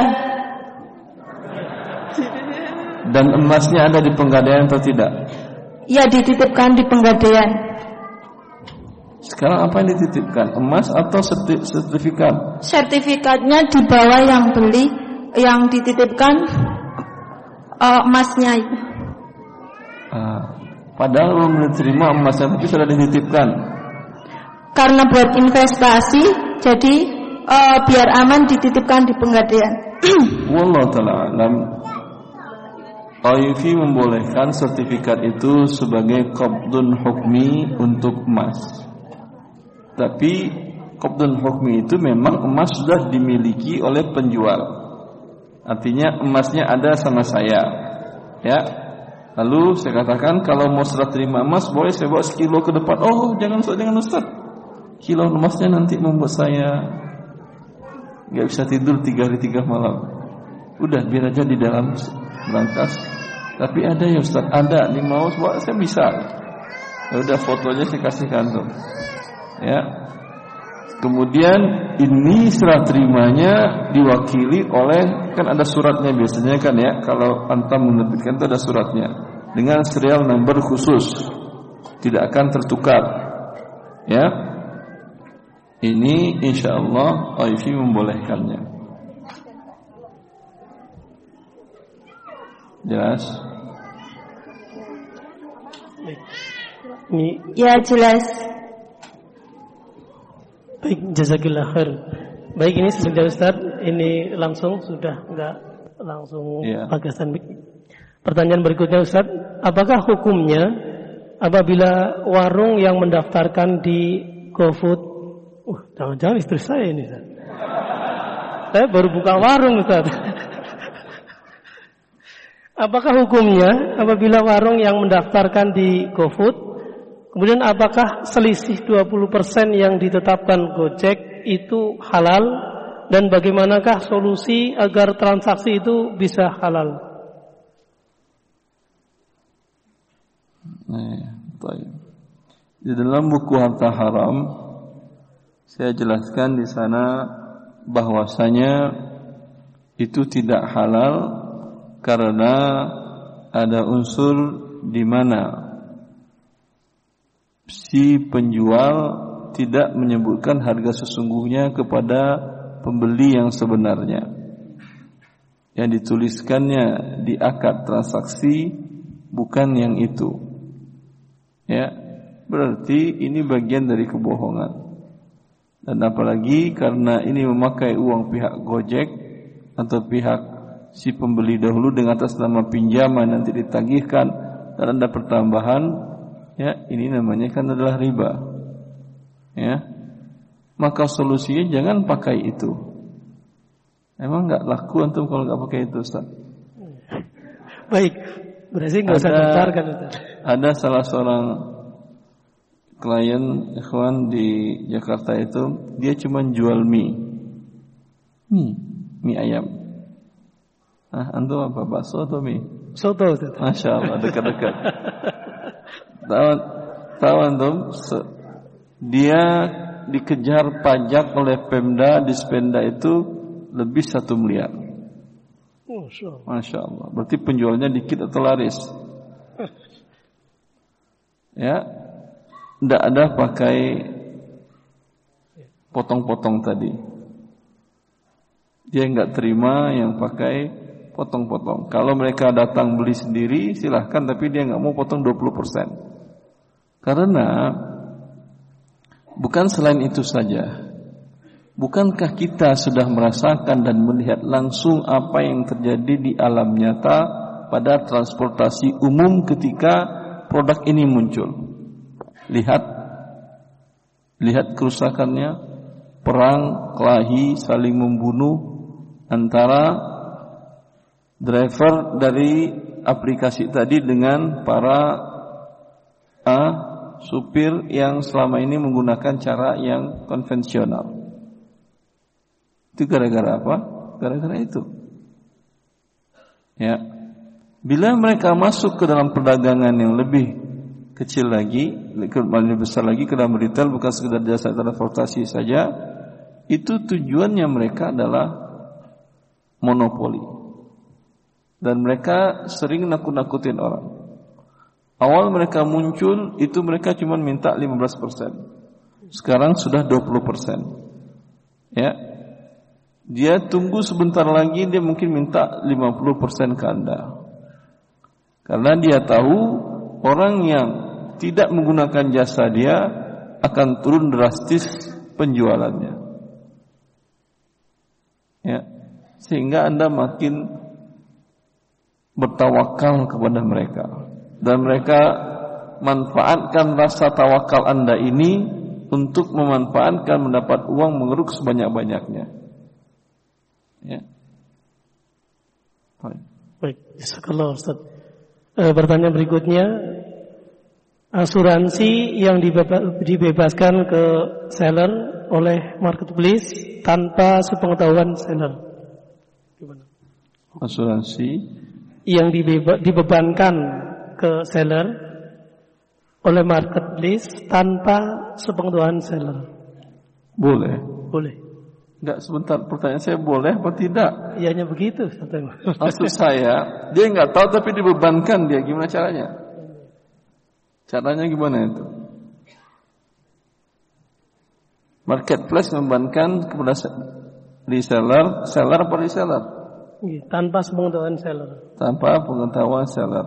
Dan emasnya ada di penggadaian atau tidak? Iya, dititipkan di penggadaian. Sekarang apa yang dititipkan? Emas atau sertifikat? Sertifikatnya di bawah yang beli, yang dititipkan emasnya. Padahal belum diterima emasnya, tapi sudah dititipkan. Karena buat investasi, jadi biar aman dititipkan di penggadaian. Wallahu ta'ala alam. OIV membolehkan sertifikat itu sebagai qabdun hukmi untuk emas. Tapi qabdun hukmi itu memang emas sudah dimiliki oleh penjual. Artinya emasnya ada sama saya. Ya. Lalu saya katakan kalau mau serah terima emas boleh saya bawa 1 kilo ke depan. Oh, jangan Ustaz. Kilo emasnya nanti membuat saya enggak bisa tidur 3 hari 3 malam. Udah biar aja di dalam berangkas. Tapi ada ya Ustaz, ada nih mau saya bisa. Ya udah fotonya saya kasihkan tuh. Ya. Kemudian ini serah terimanya diwakili oleh, kan ada suratnya biasanya kan ya, kalau Antam menerbitkan itu ada suratnya dengan serial number khusus. Tidak akan tertukar. Ya. Ini insyaallah OIV membolehkannya. Jelas? Ya, jelas. Baik, jazakillah khair. Baik, ini sudah Ustaz, ini langsung sudah enggak langsung bagasan. Pertanyaan berikutnya Ustaz, apakah hukumnya apabila warung yang mendaftarkan di GoFood, jangan-jangan istri saya ini Ustaz. Saya baru buka warung Ustaz. Apakah hukumnya apabila warung yang mendaftarkan di GoFood, kemudian apakah selisih 20% yang ditetapkan Gojek itu halal, dan bagaimanakah solusi agar transaksi itu bisa halal? Di dalam buku Harta Haram saya jelaskan di sana bahwasanya itu tidak halal karena ada unsur di mana si penjual tidak menyebutkan harga sesungguhnya kepada pembeli yang sebenarnya. Yang dituliskannya di akad transaksi bukan yang itu. Ya, berarti ini bagian dari kebohongan. Dan apalagi karena ini memakai uang pihak Gojek atau pihak si pembeli dahulu dengan atas nama pinjaman nanti ditagihkan dan ada pertambahan, ya ini namanya kan adalah riba. Ya, maka solusinya jangan pakai itu. Emang nggak laku antum kalau nggak pakai itu, Ustaz? Baik, berarti nggak usah daftarkan Ustaz. Ada salah seorang klien ikhwan di Jakarta itu, dia cuma jual mie ayam. Antum apa, bakso atau mie? Soto. Masya Allah, dekat-dekat. Tahu antum, dia dikejar pajak oleh Pemda di Spenda itu lebih 1 miliar. Masya Allah. Berarti penjualnya dikit atau laris? Ya, tidak ada pakai potong-potong tadi. Dia nggak terima yang pakai potong-potong. Kalau mereka datang beli sendiri silahkan, tapi dia nggak mau potong 20%. Karena bukan selain itu saja. Bukankah kita sudah merasakan dan melihat langsung apa yang terjadi di alam nyata pada transportasi umum ketika produk ini muncul? Lihat Lihat kerusakannya, perang, kelahi, saling membunuh antara driver dari aplikasi tadi dengan para supir yang selama ini menggunakan cara yang konvensional. Itu gara-gara apa? Gara-gara itu. Ya. Bila mereka masuk ke dalam perdagangan yang lebih kecil lagi, lebih besar lagi ke dalam retail, bukan sekedar jasa transportasi saja, itu tujuannya mereka adalah monopoli. Dan mereka sering nakut-nakutin orang. Awal mereka muncul, itu mereka cuma minta 15%. Sekarang sudah 20%. Ya. Dia tunggu sebentar lagi, dia mungkin minta 50% ke Anda. Karena dia tahu orang yang tidak menggunakan jasa dia akan turun drastis penjualannya. Ya. Sehingga Anda makin bertawakal kepada mereka. Dan mereka manfaatkan rasa tawakal Anda ini untuk memanfaatkan mendapat uang mengeruk sebanyak-banyaknya. Ya. Baik, jazakallah Ustaz. Pertanyaan berikutnya, asuransi yang dibebaskan ke seller oleh marketplace tanpa sepengetahuan seller. Gimana? Asuransi yang dibebankan ke seller oleh marketplace tanpa sepengetahuan seller. Boleh. Boleh. Enggak, sebentar, pertanyaan saya boleh apa tidak? Iyanya begitu. Maksud saya, dia enggak tahu tapi dibebankan dia, gimana caranya? Caranya gimana itu? Marketplace membebankan kepada reseller, seller apa reseller? Tanpa sepengetahuan seller. Tanpa pengetahuan seller.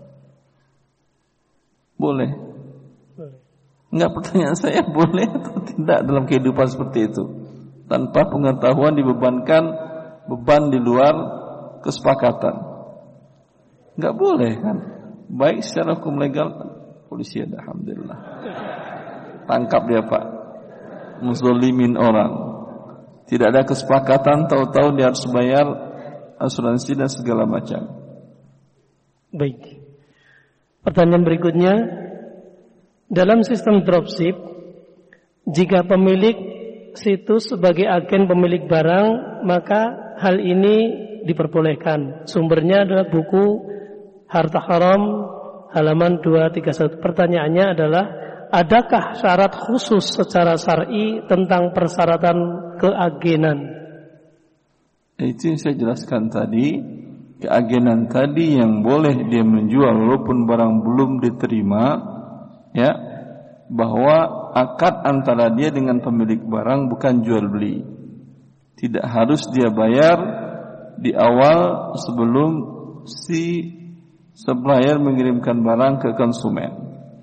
Boleh. Enggak, pertanyaan saya boleh atau tidak dalam kehidupan seperti itu? Tanpa pengetahuan dibebankan beban di luar kesepakatan. Enggak boleh kan? Baik secara hukum legal, polisi ada, alhamdulillah. Tangkap dia Pak. Menzalimin orang. Tidak ada kesepakatan, tahu-tahu dia harus bayar asuransi dan segala macam. Baik. Pertanyaan berikutnya, dalam sistem dropship, jika pemilik situs sebagai agen pemilik barang, maka hal ini diperbolehkan. Sumbernya adalah buku Harta Haram halaman 231. Pertanyaannya adalah, adakah syarat khusus secara syar'i tentang persyaratan keagenan? Itu yang saya jelaskan tadi. Keagenan tadi yang boleh dia menjual walaupun barang belum diterima, ya, bahwa akad antara dia dengan pemilik barang bukan jual beli. Tidak harus dia bayar di awal sebelum si supplier mengirimkan barang ke konsumen.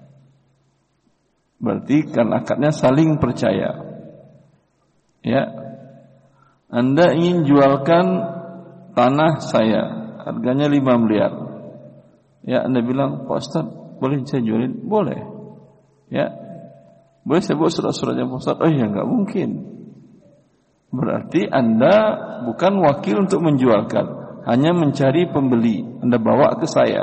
Berarti kan akadnya saling percaya. Ya. Anda ingin jualkan tanah saya, harganya 5 miliar. Ya, Anda bilang, Pak Ustaz, boleh saya jualin? Boleh. Ya. Boleh saya bawa surat-suratnya Pak Ustaz? Oh ya, enggak mungkin. Berarti Anda bukan wakil untuk menjualkan, hanya mencari pembeli. Anda bawa ke saya.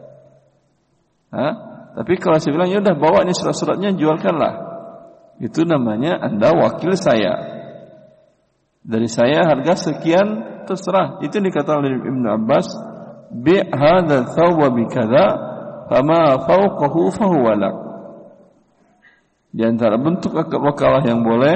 Tapi kalau saya bilang, ya udah bawa ini surat-suratnya, jualkanlah. Itu namanya Anda wakil saya. Dari saya harga sekian, terserah. Itu dikatakan oleh Ibnu Abbas, bi' hadza thawba bi kadza, fama fawqahu fahuwa lak. Di antara bentuk akad wakalah yang boleh,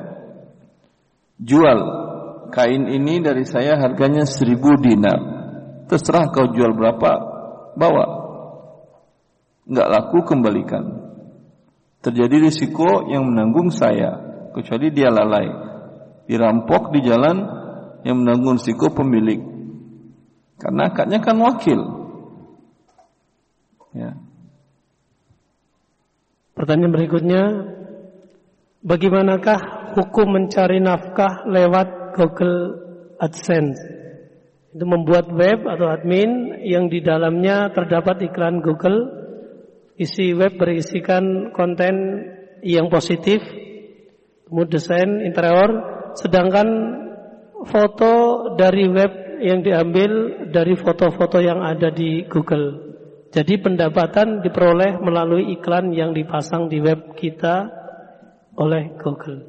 jual kain ini dari saya harganya 1000 dinar. Terserah kau jual berapa, bawa. Enggak laku, kembalikan. Terjadi risiko yang menanggung saya, kecuali dia lalai. Dirampok di jalan, yang menanggung risiko pemilik. Karena akadnya kan wakil. Ya. Pertanyaan berikutnya, bagaimanakah hukum mencari nafkah lewat Google AdSense? Itu membuat web atau admin yang di dalamnya terdapat iklan Google. Isi web berisikan konten yang positif kemudian desain interior, sedangkan foto dari web yang diambil dari foto-foto yang ada di Google. Jadi pendapatan diperoleh melalui iklan yang dipasang di web kita oleh Google.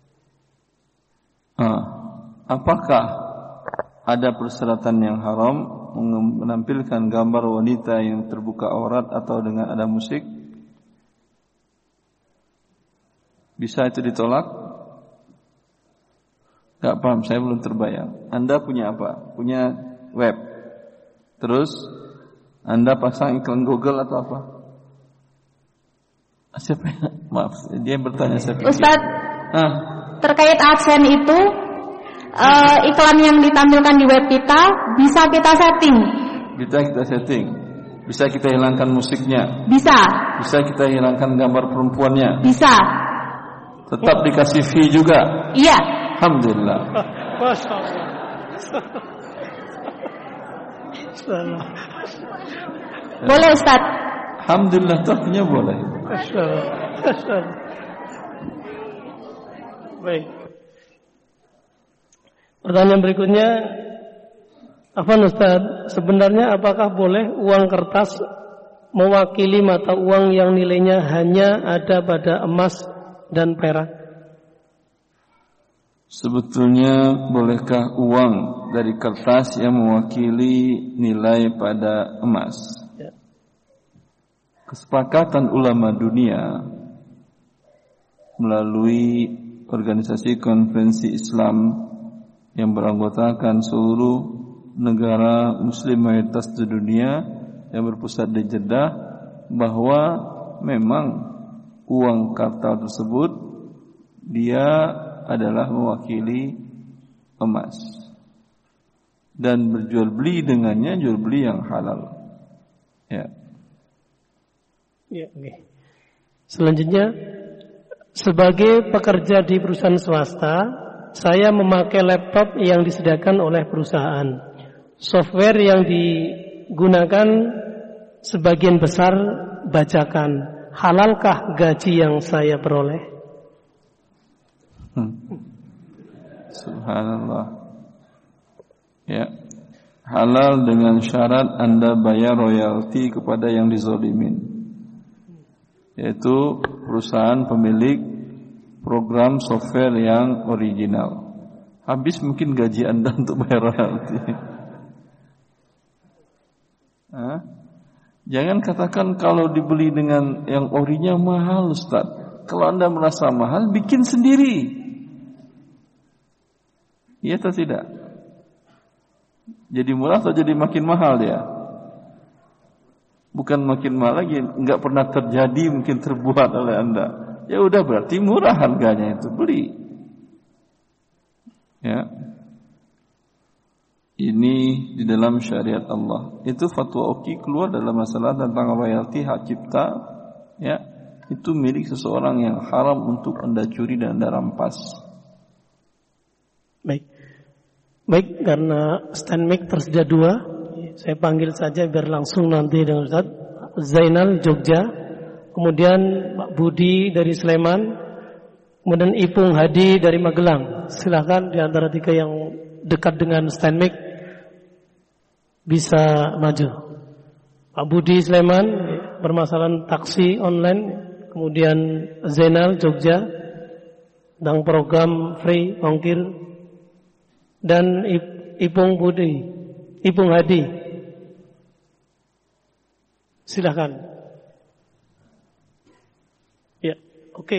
Apakah ada persyaratan yang haram menampilkan gambar wanita yang terbuka aurat atau dengan ada musik? Bisa itu ditolak? Gak paham, saya belum terbayang. Anda punya apa? Punya web. Terus Anda pasang iklan Google atau apa? Siapa? Maaf, dia bertanya saya pikir. Ustaz, terkait AdSense itu iklan yang ditampilkan di web kita bisa kita setting. Bisa kita setting. Bisa kita hilangkan musiknya. Bisa. Bisa kita hilangkan gambar perempuannya. Bisa. Tetap dikasih fee juga. Iya. Alhamdulillah. Masya Allah. Boleh Ustaz. Alhamdulillah, tohnya boleh. Masya Allah. Baik. Pertanyaan berikutnya, Ustaz, sebenarnya apakah boleh uang kertas mewakili mata uang yang nilainya hanya ada pada emas dan perak? Sebetulnya bolehkah uang dari kertas yang mewakili nilai pada emas? Ya. Kesepakatan ulama dunia melalui organisasi konferensi Islam yang beranggotakan seluruh negara muslim mayoritas di dunia yang berpusat di Jeddah, bahwa memang uang kartal tersebut dia adalah mewakili emas dan berjual beli dengannya jual beli yang halal. Ya. Ya, okay. Selanjutnya, sebagai pekerja di perusahaan swasta, saya memakai laptop yang disediakan oleh perusahaan. Software yang digunakan sebagian besar bajakan. Halalkah gaji yang saya peroleh? Subhanallah. Ya. Halal dengan syarat Anda bayar royalti kepada yang dizolimin, yaitu perusahaan pemilik program software yang original. Habis mungkin gaji Anda untuk bayar royalti. Jangan katakan kalau dibeli dengan yang orinya mahal, Ustaz. Kalau Anda merasa mahal, bikin sendiri. Iya atau tidak? Jadi murah atau jadi makin mahal dia? Bukan makin mahal lagi, enggak pernah terjadi mungkin terbuat oleh Anda. Ya udah, berarti murah harganya itu, beli. Ya. Ini di dalam syariat Allah. Itu fatwa Oki keluar dalam masalah tentang royalti hak cipta, ya. Itu milik seseorang yang haram untuk Anda curi dan Anda rampas. Baik, karena stand mic tersedia 2, saya panggil saja biar langsung nanti dengan Ustaz. Zainal Jogja, kemudian Pak Budi dari Sleman, kemudian Ipung Hadi dari Magelang. Silakan di antara 3 yang dekat dengan stand mic bisa maju. Pak Budi Sleman, permasalahan taksi online, kemudian Zainal Jogja tentang program free ongkir, dan Ipung Hadi. Silakan. Ya, oke.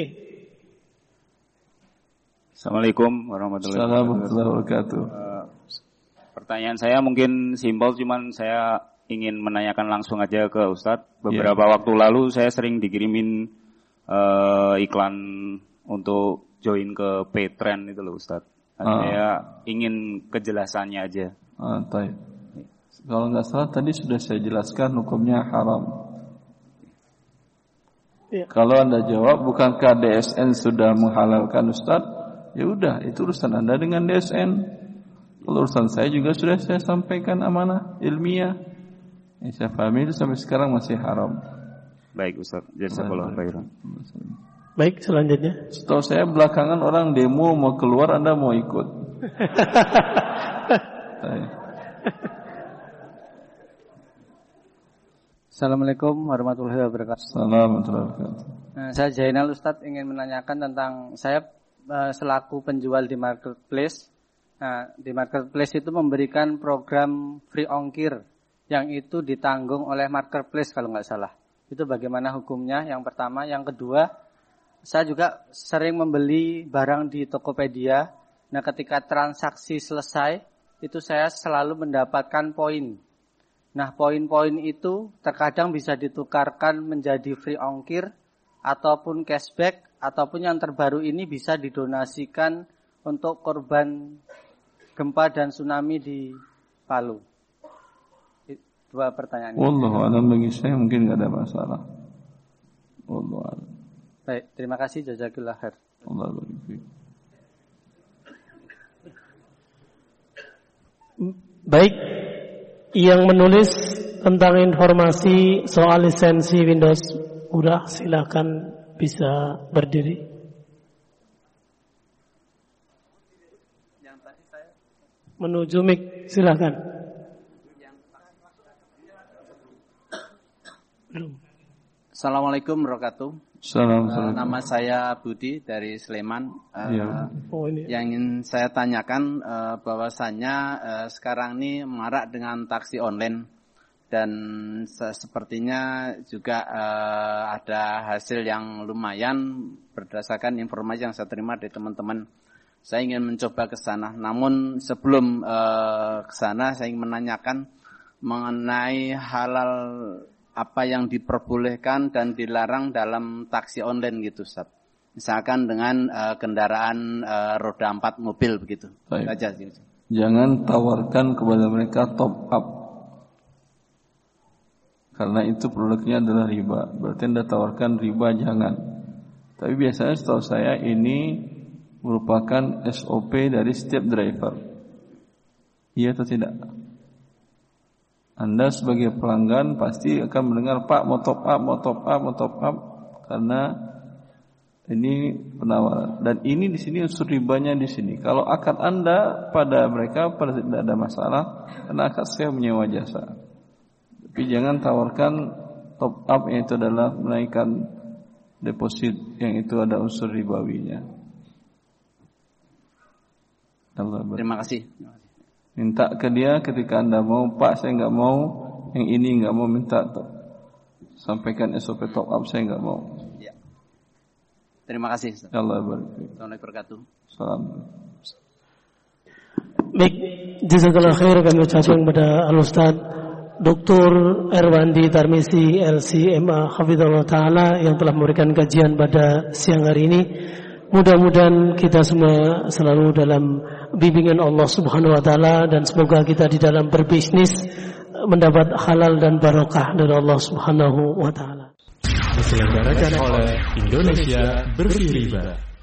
Assalamualaikum warahmatullahi wabarakatuh. Pertanyaan saya mungkin simpel, cuman saya ingin menanyakan langsung aja ke Ustadz. Beberapa waktu lalu saya sering dikirimin iklan untuk join ke Paytrend itu loh Ustadz. Saya ingin kejelasannya aja. Kalau nggak salah tadi sudah saya jelaskan hukumnya haram. Ya. Kalau Anda jawab bukankah DSN sudah menghalalkan Ustaz? Ya udah, itu urusan Anda dengan DSN. Kalau urusan saya juga sudah saya sampaikan amanah ilmiah. Yang saya pahami itu sampai sekarang masih haram. Baik Ustaz, jazakallahu khairan. Baik, selanjutnya. Setahu saya belakangan orang demo mau keluar, Anda mau ikut. Assalamualaikum warahmatullahi wabarakatuh. Assalamualaikum warahmatullahi wabarakatuh. Saya Jainal Ustadz ingin menanyakan tentang saya selaku penjual di marketplace. Nah, di marketplace itu memberikan program free ongkir yang itu ditanggung oleh marketplace kalau nggak salah. Itu bagaimana hukumnya? Yang pertama, yang kedua, saya juga sering membeli barang di Tokopedia. Nah, ketika transaksi selesai, itu saya selalu mendapatkan poin. Nah, poin-poin itu terkadang bisa ditukarkan menjadi free ongkir ataupun cashback, ataupun yang terbaru ini bisa didonasikan untuk korban gempa dan tsunami di Palu. Dua pertanyaan. Wallahu a'lam, bagi saya mungkin nggak ada masalah. Wallahu a'lam. Baik, terima kasih, jazakallahu khair. Allah barik. Baik, yang menulis tentang informasi soal lisensi Windows, udah silakan bisa berdiri. Menuju mic, silakan. Assalamualaikum warahmatullahi wabarakatuh. Nama saya Budi dari Sleman. Yang ingin saya tanyakan bahwasannya sekarang ini marak dengan taksi online dan sepertinya juga ada hasil yang lumayan berdasarkan informasi yang saya terima dari teman-teman. Saya ingin mencoba ke sana. Namun sebelum ke sana saya ingin menanyakan mengenai halal apa yang diperbolehkan dan dilarang dalam taksi online gitu, Ustaz. Misalkan dengan kendaraan roda 4 mobil begitu. Aja. Jangan tawarkan kepada mereka top up. Karena itu produknya adalah riba. Berarti Anda tawarkan riba, jangan. Tapi biasanya setahu saya ini merupakan SOP dari setiap driver. Iya atau tidak? Anda sebagai pelanggan pasti akan mendengar, Pak mau top up, karena ini penawaran. Dan ini di sini unsur ribanya di sini. Kalau akad Anda pada mereka pada tidak ada masalah, karena akad saya menyewa jasa. Tapi jangan tawarkan top up yang itu adalah menaikkan deposit yang itu ada unsur ribawinya. Terima kasih. Minta ke dia ketika Anda mau, Pak saya nggak mau, yang ini nggak mau, minta sampaikan SOP top up, saya nggak mau. Ya. Terima kasih. Allah barik. Assalamualaikum warahmatullahi wabarakatuh. Salam. Baik, jazakallahu khair kami ucapkan kepada Al-Ustaz Dr. Erwandi Tarmisi LCMA Hafizahullah Ta'ala yang telah memberikan kajian pada siang hari ini. Mudah-mudahan kita semua selalu dalam bimbingan Allah Subhanahu wa Ta'ala, dan semoga kita di dalam berbisnis mendapat halal dan barokah dari Allah Subhanahu wa Ta'ala. Diselenggarakan oleh Indonesia Bersih Riba.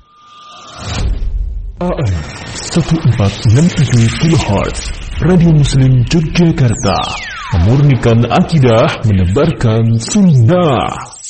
AM 1467 kHz Radio Muslim Yogyakarta, memurnikan akidah, menebarkan sunnah.